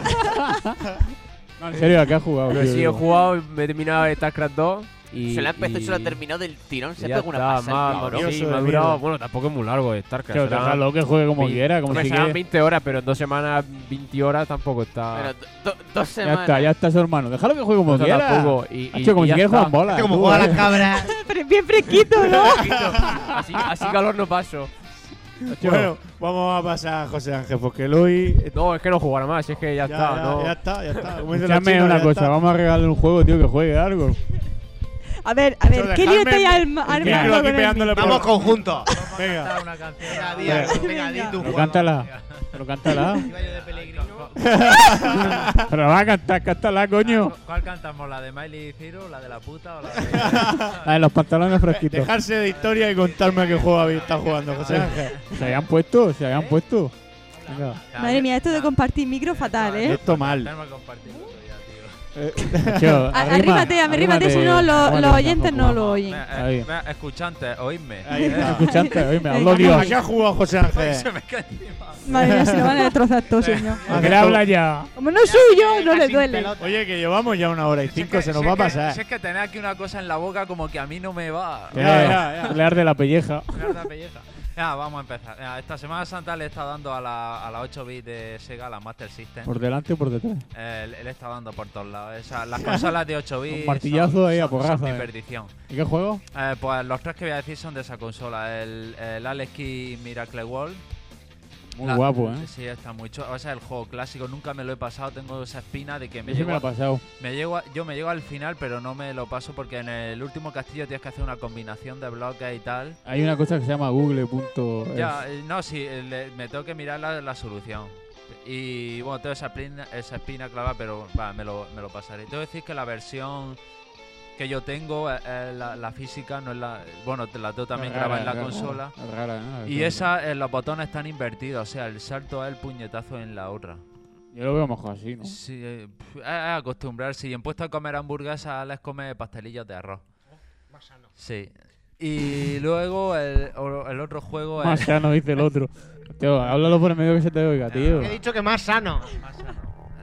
No, en serio, ¿a qué has jugado? Pero tío? sí, he jugado, me he terminado el StarCraft dos. Y, Se la ha empezado y y- se lo ha terminado del tirón. Se y ha ya pegado una está, pasada, más- cabrón. sí, Eso me ha de durado. mierda. Bueno, tampoco es muy largo el StarCraft. Que será- déjalo que juegue como Sí. quiera, como Hombre, si serán quiere. veinte horas, pero en dos semanas, veinte horas tampoco está. Pero do- do- dos Ya semanas. está, ya está su hermano. Déjalo que juegue como O sea, quiera. tampoco, y- y- Hacho, como y si ya quiere está. jugar en bola. Es como tú, juega eh. las cabras. Pero bien fresquito, ¿no? así, así calor no paso. Bueno, vamos a pasar a José Ángel, porque Eloy. No, es que no jugará más, es que ya, Ya, está. ya, no. ya está, ya está. Como dicen los Escúchame chinos, una ya cosa, está. vamos a regalarle un juego, tío, que juegue algo. A ver, a ver, Eso, ¿qué lío dejadme te hay el arma- micro armando aquí con el pegándole micro? por- Vamos conjuntos. Venga. Cantar una canción. Venga, di Venga. algo, venga, di tu Pero juego. cántala. Pero cántala. Iba yo de Pellegrino. Pero va a cantar, cántala, coño. ¿Cuál- ¿Cuál cantamos? ¿La de Miley Cyrus? ¿La de la puta o la de.? La de los pantalones fresquitos. Dejarse de historia y contarme a qué juego habéis estado jugando, José Ángel. Se habían puesto, se habían puesto. Venga. Madre mía, esto de compartir micro fatal, ¿eh? Esto mal. Tenemos que compartir otro ya, tío. Tío, A- arrima- Arrímate, arrímate, si no lo- arrímate, los oyentes no lo oyen. Venga, Ahí. eh, venga, escuchantes, oídme. Ahí está. Escuchante, oíme, Venga. hablo ¿A Dios. qué ha jugado José Ángel? Se me cae encima. Madre mía, se lo van a destrozar todo, señor. ¿A qué le habla ya? Como no es suyo, no le Sin duele. pelota. Oye, que llevamos ya una hora y Si es cinco, que- se nos si va a es que- pasar. Si es que tener aquí una cosa en la boca como que a mí no me va. Que Ya, ya, ya. Le arde la pelleja. Me da pelleja. Ya, vamos a empezar. Ya, esta Semana Santa le está dando a la, a la ocho bits de Sega, la Master System. Por delante o por detrás. Eh, le, le está dando por todos lados. Esa- las consolas de ocho bits. Un martillazo son- ahí a son- porrazo, son mi eh. perdición. ¿Y qué juego? Eh, pues los tres que voy a decir son de esa consola. El, el Alex Kidd Miracle World. Muy La- guapo, ¿eh? Sí, está muy chulo. O sea, el juego clásico nunca me lo he pasado. Tengo esa espina de que me Yo sí llego, me lo he a- pasado. me llego a- yo me llego al final, pero no me lo paso porque en el último castillo tienes que hacer una combinación de bloques y tal. Hay una cosa que se llama google punto es. Ya, eh, no, sí, eh, le- me tengo que mirar la, la solución. Y bueno, tengo esa espina, esa espina clavada, pero va, me lo, me lo pasaré. Tengo que decir que la versión que yo tengo, eh, eh, la, la física, no es la. Bueno, te la tengo también Es grabada en la rara, es consola. rara, es rara, ¿no? Y Es rara. esa, eh, los botones están invertidos, o sea, el salto es el puñetazo en la otra. Yo lo veo mejor así, ¿no? Sí, eh, pf, es es acostumbrarse. Y en puesto a comer hamburguesas, les come pastelillos de arroz. Más sano. Sí. Y luego el, o- el otro juego Más es. sano, dice el otro. Tío, háblalo por el medio que se te oiga, tío. He dicho que más sano. Más sano. Sí,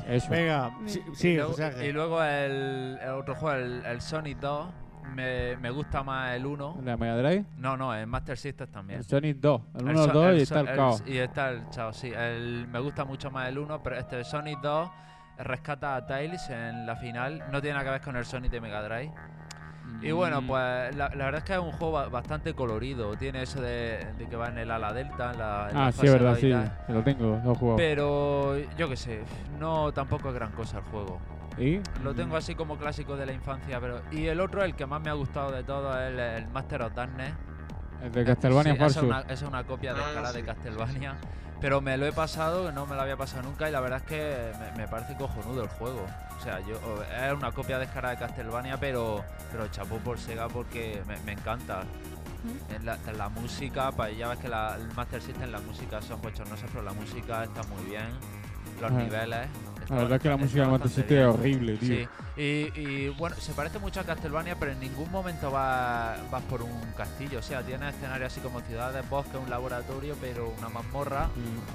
Eso. Venga, sí, sí, y, luego, José Ángel. y luego el, el otro juego, el, el Sonic dos, me, me gusta más el uno. ¿La Mega Drive? No, no, el Master System también. El Sonic dos. El El uno, el So- dos y el está So- el el- Chaos. Y está el Chaos, sí. El, me gusta mucho más el uno, pero este el Sonic dos rescata a Tails en la final. No tiene nada que ver con el Sonic de Mega Drive. Y bueno, Mm. pues la, la verdad es que es un juego ba- bastante colorido. Tiene eso de, de que va en el ala delta, en la, en la Ah, sí, fase es verdad, dos y sí. tal. Que lo tengo, lo he jugado. Pero yo qué sé, no tampoco es gran cosa el juego. ¿Y? Lo tengo así como clásico de la infancia, pero y el otro, el que más me ha gustado de todo, es el, el Master of Darkness. El de Castlevania Sí, esa es Falso. una, esa es una copia Ah, descarada sí. de Castlevania. Pero me lo he pasado, no me lo había pasado nunca y la verdad es que me, me parece cojonudo el juego. O sea, yo es una copia descarada de Castlevania, pero pero chapó por Sega porque me, me encanta. En la, en la música, pa- ya ves que la, el Master System, las músicas son bochornosas, pero la música está muy bien. Los Ajá. niveles. La verdad es que la está música de Master bastante System es bien. horrible, tío. Sí, y, y bueno, se parece mucho a Castlevania, pero en ningún momento vas, vas por un castillo. O sea, tiene escenarios así como ciudades, bosques, un laboratorio, pero una mazmorra.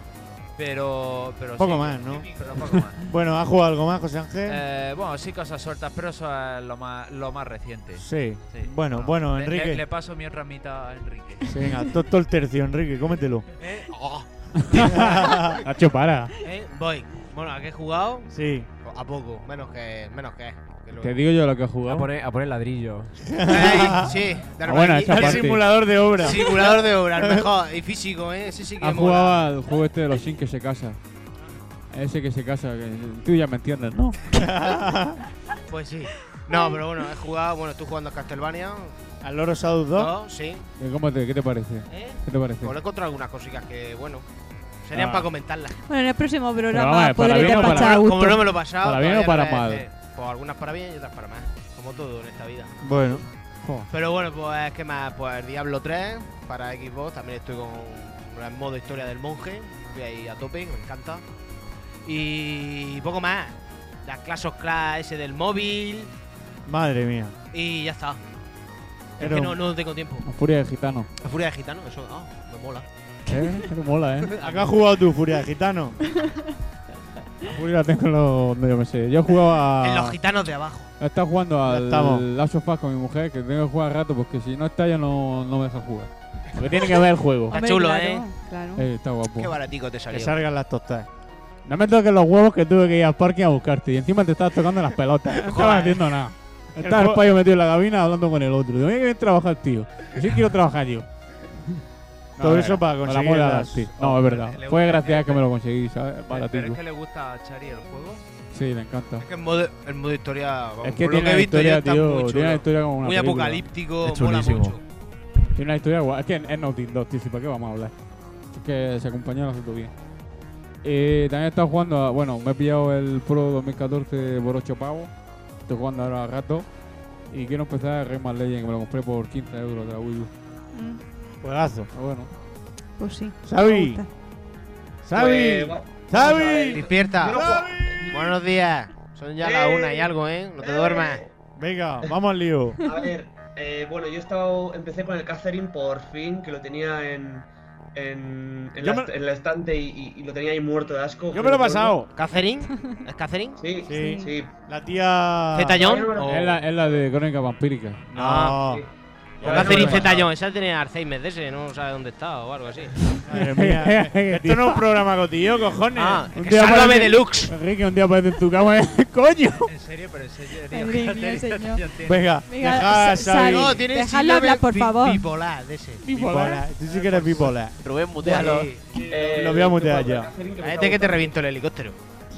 Pero, pero Poco sí, más, ¿no? Pero poco más. Bueno, ¿has jugado algo más, José Ángel? Eh, bueno, sí, cosas sueltas, pero eso es lo más, lo más reciente. Sí. Bueno, bueno, le- Enrique. Le, le paso mi ramita a Enrique. Sí, venga, to- todo el tercio, Enrique, cómetelo. ¿Eh? Oh. Nacho, para. ¿Eh? Voy. Bueno, ¿a qué he jugado? Sí. A poco, menos que menos que. que lo- Te digo yo lo que he A jugado. poner, a poner ladrillo. Ey, sí, de Ah, bueno, esa El parte. simulador de obra. simulador de obra, el mejor. Y físico, ¿eh? Ese sí que ¿Has mola. jugado al juego este de los Shin que se casa? Ese que se casa, que tú ya me entiendes, ¿no? Pues sí. No, pero bueno, he jugado, bueno, estoy jugando a Castlevania. ¿Al Loro Shadow dos? dos, sí. ¿Y ¿Cómo te, ¿Qué te parece? ¿Eh? ¿Qué te parece? Pues he encontrado algunas cositas que, bueno, serían Ah. para comentarlas. Bueno, en el próximo Pero programa vamos a ver, ¿para podréis bien o para despachar a mal? gusto. Como no me lo he pasado. ¿Para bien o todavía para no mal? le- eh, Pues algunas para bien y otras para mal. Como todo en esta vida. Bueno. Jo. Pero bueno, pues es que más, pues Diablo tres para Xbox. También estoy con el modo historia del monje. Estoy ahí a tope, me encanta. Y poco más. Las Clash of Clans ese del móvil. Madre mía. Y ya está. Es Pero- que no, no tengo tiempo. La furia de gitano. La furia de gitano, eso ah, me mola. ¿Eh? Pero mola, ¿eh? ¿A qué has jugado tú, Furia de Gitano? La furia la tengo en los... No, yo me sé. Yo he jugado a... En los gitanos de abajo. He estado jugando Ya al estamos. Last of Us con mi mujer, que tengo que jugar rato, porque si no está ella no, no me deja jugar. Porque tiene que ver el juego. Está Hombre, chulo, claro, ¿eh? Claro. Eh, está guapo. Qué baratico te Que salió. salgan las tostadas. No me toques los huevos que tuve que ir al parque a buscarte. Y encima te estabas tocando las pelotas. No estabas haciendo nada. Estaba el juego- payo metido en la cabina hablando con el otro. Digo, mira que bien trabajar, tío. Yo sí quiero trabajar yo. Todo No, eso es para verdad, conseguir por amor a las- arte. No, es verdad. Le- le Fue gusta- gracias a que me lo conseguí, ¿sabes? Pero Baratico. es que le gusta a Chari el juego. Sí, le encanta. Es que el modo, el modo historia. Vamos, Es que por lo tiene que he una visto yo historia, está tío. muy Tiene chulo. una historia como una Muy película. apocalíptico, Es mola chulísimo. mucho. Tiene una historia guay. Es que es Naughty Dog, tío. ¿Para qué vamos a hablar? Es que se acompañaron haciendo bien. Eh, también he estado jugando a, bueno, me he pillado el Pro dos mil catorce por ocho pavos. Estoy jugando ahora a rato. Y quiero empezar a Rayman Legends, que me lo compré por quince euros de la Wii U. Mm, Juegazo. Ah, bueno. pues sí. Xavi. me gusta. ¡Xavi! Pues, va- ¡Xavi! Despierta. Yo no juego- Buenos días. Son ya las una y algo, ¿eh? No te duermas. Venga, vamos al lío. A ver, eh, bueno, yo he estado, empecé con el Catherine por fin, que lo tenía en, en, en, Yo la, me- en la estante y, y- y lo tenía ahí muerto de asco. Yo me lo he pasado. ¿Catherine? ¿Es Catherine? Sí, Sí. sí, sí. La tía. ¿Zeta John? no, no, o- Es, la, es la de Crónica Vampírica. No. Ah, Sí. o Ya, Catherine no me lo he Zeta pasado. John. Esa tiene Alzheimer de ese, no sabe dónde está o algo así. Madre mía. Esto no es un programa contigo, cojones. Ah, Un que día Sálvame aparece- Deluxe. Enrique, un día aparece en tu cama. ¡Coño! En serio, pero en serio. Madre mía, señor. Venga, Venga, deja a Sa- Xavi. Xavi. No, tiene Dejadlo síndrome hablar, por bi- favor. bipolar de ese. Bipolar. Tú sí que eres bipolar. Rubén, mutealo. Sí. Eh, Lo voy a mutear por ya. Catherine, que me A está este que te gustando. reviento el helicóptero.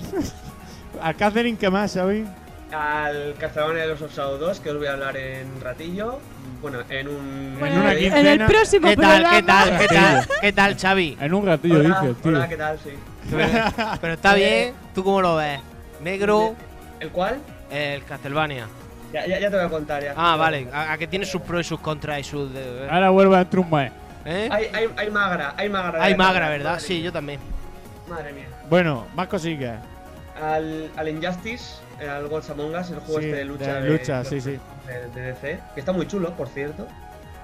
¿A Catherine qué más, Xavi? Al Castlevania de los Oxados dos, que os voy a hablar en un ratillo. Bueno, en un. Bueno, una en quincena. el próximo ¿Qué tal, programa. qué tal, qué tal, qué tal, Xavi? En un ratillo Hola, dice el tío. hola, ¿qué tal? Sí. Pero está bien, ¿tú cómo lo ves? ¿Negro? ¿El cuál? El Castlevania. Ya, ya, ya te voy a contar ya. Ah, vale, a, a que tiene sus pros y sus contras y sus. de- Ahora vuelve dentro un mes. ¿Eh? Hay, hay, hay magra, hay magra. Hay de magra, ¿verdad? madre Sí, mía. yo también. Madre mía. Bueno, más cositas. Al, al Injustice, eh, al Gods Among Us, el juego Sí, este de lucha. de lucha, sí, sí. De, de D C, que está muy chulo, por cierto.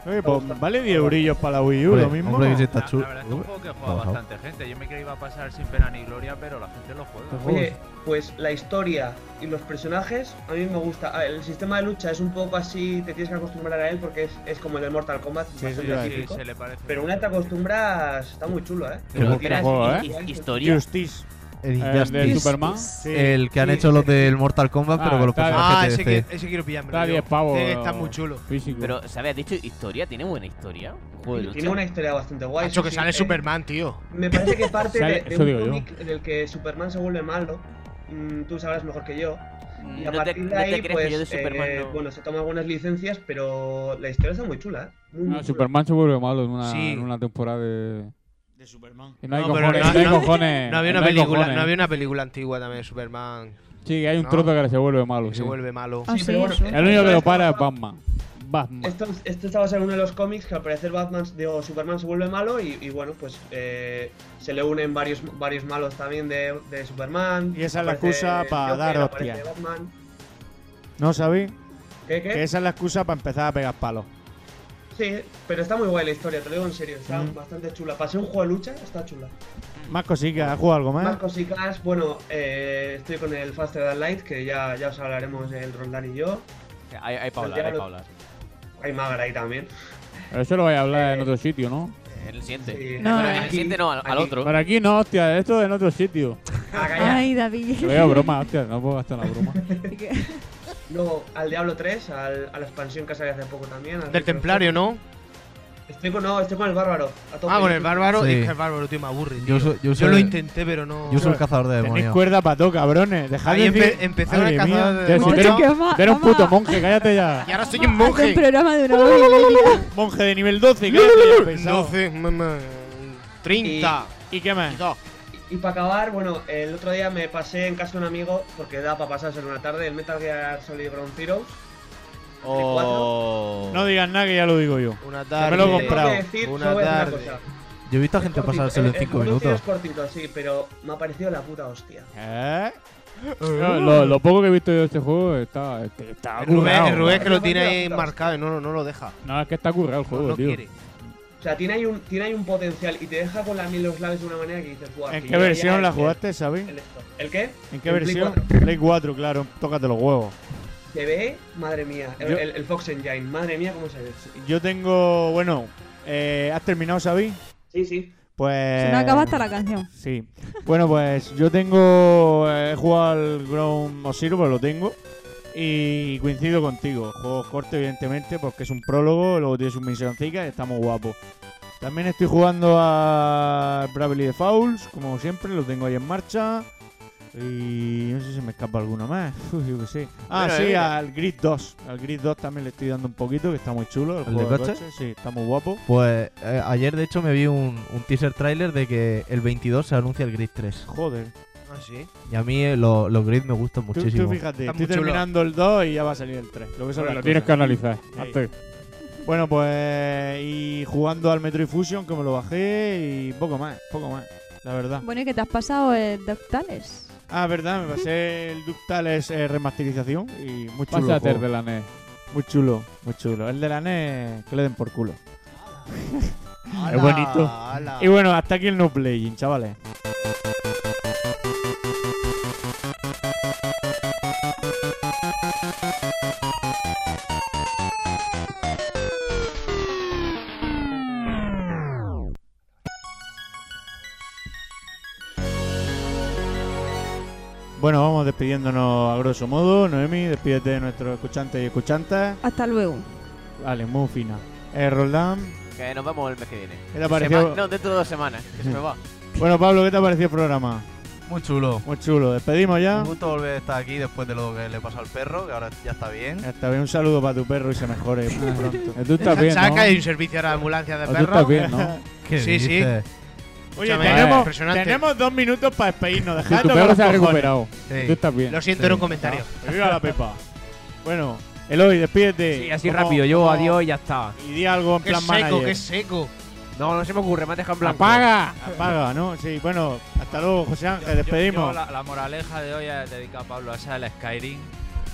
Oye, pues vale diez eurillos para la Wii U, Hombre, lo mismo. hombre, que ¿no? sí está La, chulo. la verdad es que es un juego que juega Bajado. bastante gente. Yo me creía que iba a pasar sin pena ni gloria, pero la gente lo juega. Oye, pues la historia y los personajes a mí me gusta. Ah, el sistema de lucha es un poco así, te tienes que acostumbrar a él porque es, es como el del Mortal Kombat, Sí, bastante sí, sí, típico. se le parece. Pero una vez te acostumbras, está muy chulo, ¿eh? Pero Lo qué tiras juego, y- ¿eh? y- y- Historia. Justice. El El Injustice. de Superman. Sí. El que han Sí, hecho los sí. del Mortal Kombat, pero Ah, con los está- personajes Ah, de ese, D C. que, ese quiero pillármelo. Está a yo. diez pavos. Tiene que estar muy chulo. Físico. Pero, ¿sabes? Has dicho historia, tiene buena historia. Juego de lucha. Tiene una historia bastante guay. Hacho, sí, que sí, sale eh, Superman, tío. Me parece que parte Sale- de, de eso un digo yo. cómic en el que Superman se vuelve malo. Mm, tú sabrás mejor que yo. Y a No te, partir no de te ahí, crees pues, que yo de Superman eh, no. bueno, se toma algunas licencias, pero la historia está muy chula, ¿eh? Muy, muy No, chula. Superman se vuelve malo en una, Sí. en una temporada de. De Superman. Y no hay No, pero cojones. no- No hay no- cojones. No había una no hay película, cojones. no había una película antigua también de Superman Sí, que hay un ¿no? trozo que se vuelve malo. que sí. se vuelve malo. Ah, Sí, sí, pero bueno, eso. esto El único que lo está para es basado- Batman. Batman. Esto, esto está basado en uno de los cómics que al parecer Batman, digo, Superman se vuelve malo y, y bueno, pues eh, se le unen varios, varios malos también de, de Superman. Y esa es la Aparece excusa pa' Joker, dar aparece hostia. Batman. ¿No sabéis? ¿Qué, qué? Que esa es la excusa para empezar a pegar palos. Sí, pero está muy guay la historia, te lo digo en serio, está Mm. bastante chula. Para ser un juego de lucha, está chula. Más cositas, ¿has jugado algo más? Más cositas, bueno, eh, estoy con el Faster Than Light, que ya, ya os hablaremos el Roldán y yo. Hay, hay para hablar, hay para hablar. Hay Magar ahí también. Pero eso lo voy a hablar en otro sitio, ¿no? En el siguiente. Sí. No, Pero en el aquí- siguiente no, al, al aquí. otro. Pero aquí no, hostia, esto en otro sitio. Ah, calla. Ay, David. Lo veo broma, hostia, no puedo gastar una broma. Luego al Diablo tres, al, a la expansión que salió hace poco también. al Del Templario, ¿no? Estoy con, no, estoy con el Bárbaro. a tope. Ah, con el bárbaro. Sí. Es que el bárbaro, tío, me aburre. Yo tío. soy- yo Yo soy- lo intenté, pero no. Yo soy el cazador de Tenéis demonios. cuerda para todo, cabrones. Dejad Ahí de decir... empe- empecé Madre con el mía. cazador de Tío, si tú demonios. eres, Vamos, tú eres un vamos. puto monje, cállate ya. Y ahora soy un Hace un monje. programa de una hora y media. Monje de nivel doce, cállate ya, pesado. doce, mamá. treinta. ¿Y qué más? Y dos. Y para acabar, bueno, el otro día me pasé en casa de un amigo, porque da para pasarse en una tarde, el Metal Gear Solid Ground Zeroes. Oh. No digas nada que ya lo digo yo. Una me tarde. lo he Tengo comprado. que decir, Una solo voy a decir tarde. cosa. Yo he visto a gente Cortito, pasárselo en el- cinco el Ground Zero minutos. es cortito, sí, pero me ha parecido la puta hostia. ¿Eh? No, lo, lo poco que he visto yo de este juego está, está, está El Rubén, currado. el Rubén que lo Me tiene parece ahí la puta marcado y no, no, no lo deja. No, es que está currado el No, juego, no tío. quiere. O sea, tiene ahí un, tiene ahí un potencial y te deja con la miel en los labios de una manera que dices, "Buah, ¿En que qué yo ya versión la el- jugaste, Xavi? El, esto. ¿El qué? ¿En qué el Play versión? cuatro. Play cuatro, claro. Tócate los huevos. Se ve, madre mía, el, Yo- el- el Fox Engine, madre mía, cómo se ve. Yo tengo... Bueno, eh, ¿has terminado, Xavi? Sí, sí. Pues... Si no acaba hasta la canción. Sí. Bueno, pues yo tengo... He jugado al Ground Zero, pero lo tengo. Y coincido contigo. Juego corto, evidentemente, porque es un prólogo, luego tiene sus misioncicas y está muy guapo. También estoy jugando a Bravely Defaults, como siempre, lo tengo ahí en marcha. Y no sé si me escapa alguno más. Uy, yo qué sé. Ah, Mira, sí, mira. al Grid dos. Al Grid dos también le estoy dando un poquito, que está muy chulo. El, ¿El juego de de coche? coche. Sí, está muy guapo. Pues eh, ayer, de hecho, me vi un, un teaser trailer de que el veintidós se anuncia el Grid tres. Joder. Ah, sí. Y a mí eh, lo- los Grid me gustan Tú, muchísimo. tú fíjate, Está estoy muy chulo. terminando el dos y ya va a salir el tres. Lo que son Bueno, las lo tienes que cosas. analizar. Sí. Antes. Bueno, pues... Y jugando al Metroid Fusion, que me lo bajé, y poco más, poco más, la verdad. Bueno, ¿y qué te has pasado el Doctales? Ah, verdad, me pasé el Ductales eh, remasterización y muy chulo. el Pásate el juego. de la N E S. Muy chulo, muy chulo. El de la N E S, que le den por culo. ¡Hala, Es bonito. hala! Y bueno, hasta aquí el no playing, chavales. Bueno, vamos despidiéndonos a grosso modo. Noemi, despídete de nuestros escuchantes y escuchantas. Hasta luego. Vale, muy fina. Eh, Roldán, Que nos vemos el mes que viene. ¿qué te ha parecido? Sema- no, dentro de dos semanas. Que se me va. Bueno, Pablo, ¿qué te ha parecido el programa? Muy chulo. Muy chulo. ¿Despedimos ya? Un gusto volver a estar aquí después de lo que le pasó al perro, que ahora ya está bien. Está bien, un saludo para tu perro y se mejore muy pronto. Eh, Tú estás bien, ¿Sabes ¿no? que hay un servicio ahora de ambulancia de O tú perros? estás bien, ¿no? ¿Qué Sí, sí. dices? Oye, Escúchame, tenemos, impresionante. tenemos dos minutos para despedirnos. Si Dejad tu de perro tocar se ha los cojones. recuperado. Sí. Tú estás bien. Lo siento, Sí. era un comentario. Que viva la Pepa. Bueno, Eloy, despídete. Sí, así ¿Cómo- rápido. Yo, cómo- adiós y ya está. Y di algo en ¡Qué plan seco, manager. qué seco! No, no se me ocurre, me has dejado en blanco. ¡Apaga! Apaga, ¿no? Sí, bueno, hasta luego, José Ángel, Yo- despedimos. yo la, la moraleja de hoy es dedicada a Pablo a esa el Skyrim.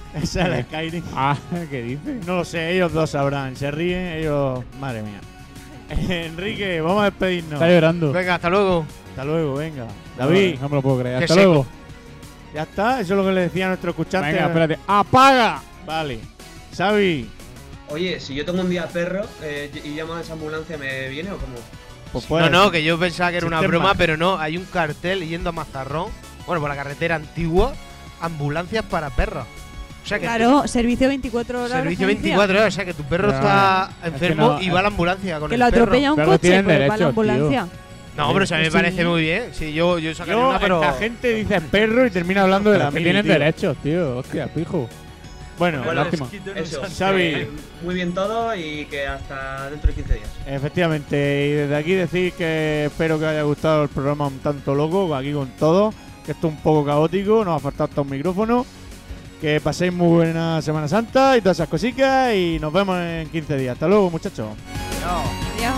Esa es la Skyrim. Ah, ¿qué dices? No lo sé, ellos dos sabrán. Se ríen, ellos. Madre mía. Enrique, vamos a despedirnos. Está llorando. Venga, hasta luego. Hasta luego, venga. David. No, no me lo puedo creer. Qué Hasta seco. luego. Ya está, eso es lo que le decía a nuestro escuchante. Venga, espérate. ¡Apaga! Vale. Xavi, Oye, si yo tengo un día perro eh, y llamo a esa ambulancia, ¿me viene o cómo? pues No, puedes. no, que yo pensaba que era una Sistema. broma, pero no. Hay un cartel yendo a Mazarrón, bueno, por la carretera antigua, ambulancias para perros. O sea que Claro, servicio veinticuatro horas. servicio urgencia. veinticuatro horas, o sea que tu perro Ya, está es que enfermo no, y es- va a la ambulancia con Que el lo perro. atropella un Pero coche, tienen pues va a la derechos, tío. ambulancia. No, pero eso a mí me Sí. parece muy bien. Sí, yo, yo sacaría Yo, una, pero. esta gente dice perro y termina hablando de la Es que mili, tienen tío. derechos, tío. Hostia, pijo. Bueno, Bueno, lástima. Eso. Xavi. Eh, muy bien todo y que hasta dentro de quince días. efectivamente, y desde aquí decir que espero que os haya gustado el programa un tanto loco, aquí con todo, que esto es un poco caótico, nos ha faltado hasta un micrófono, que paséis muy buena Semana Santa y todas esas cositas y nos vemos en quince días. Hasta luego, muchachos. Adiós.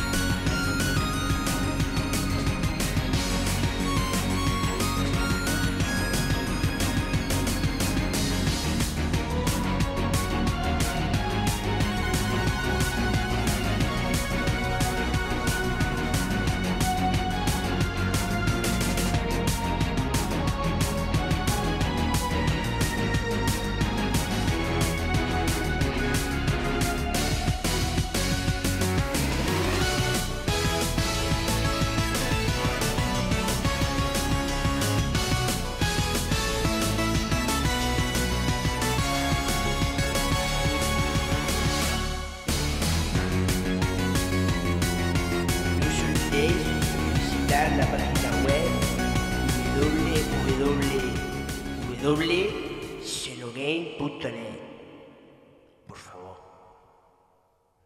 No os olvidéis de visitar la página web w w w punto xenogame punto net.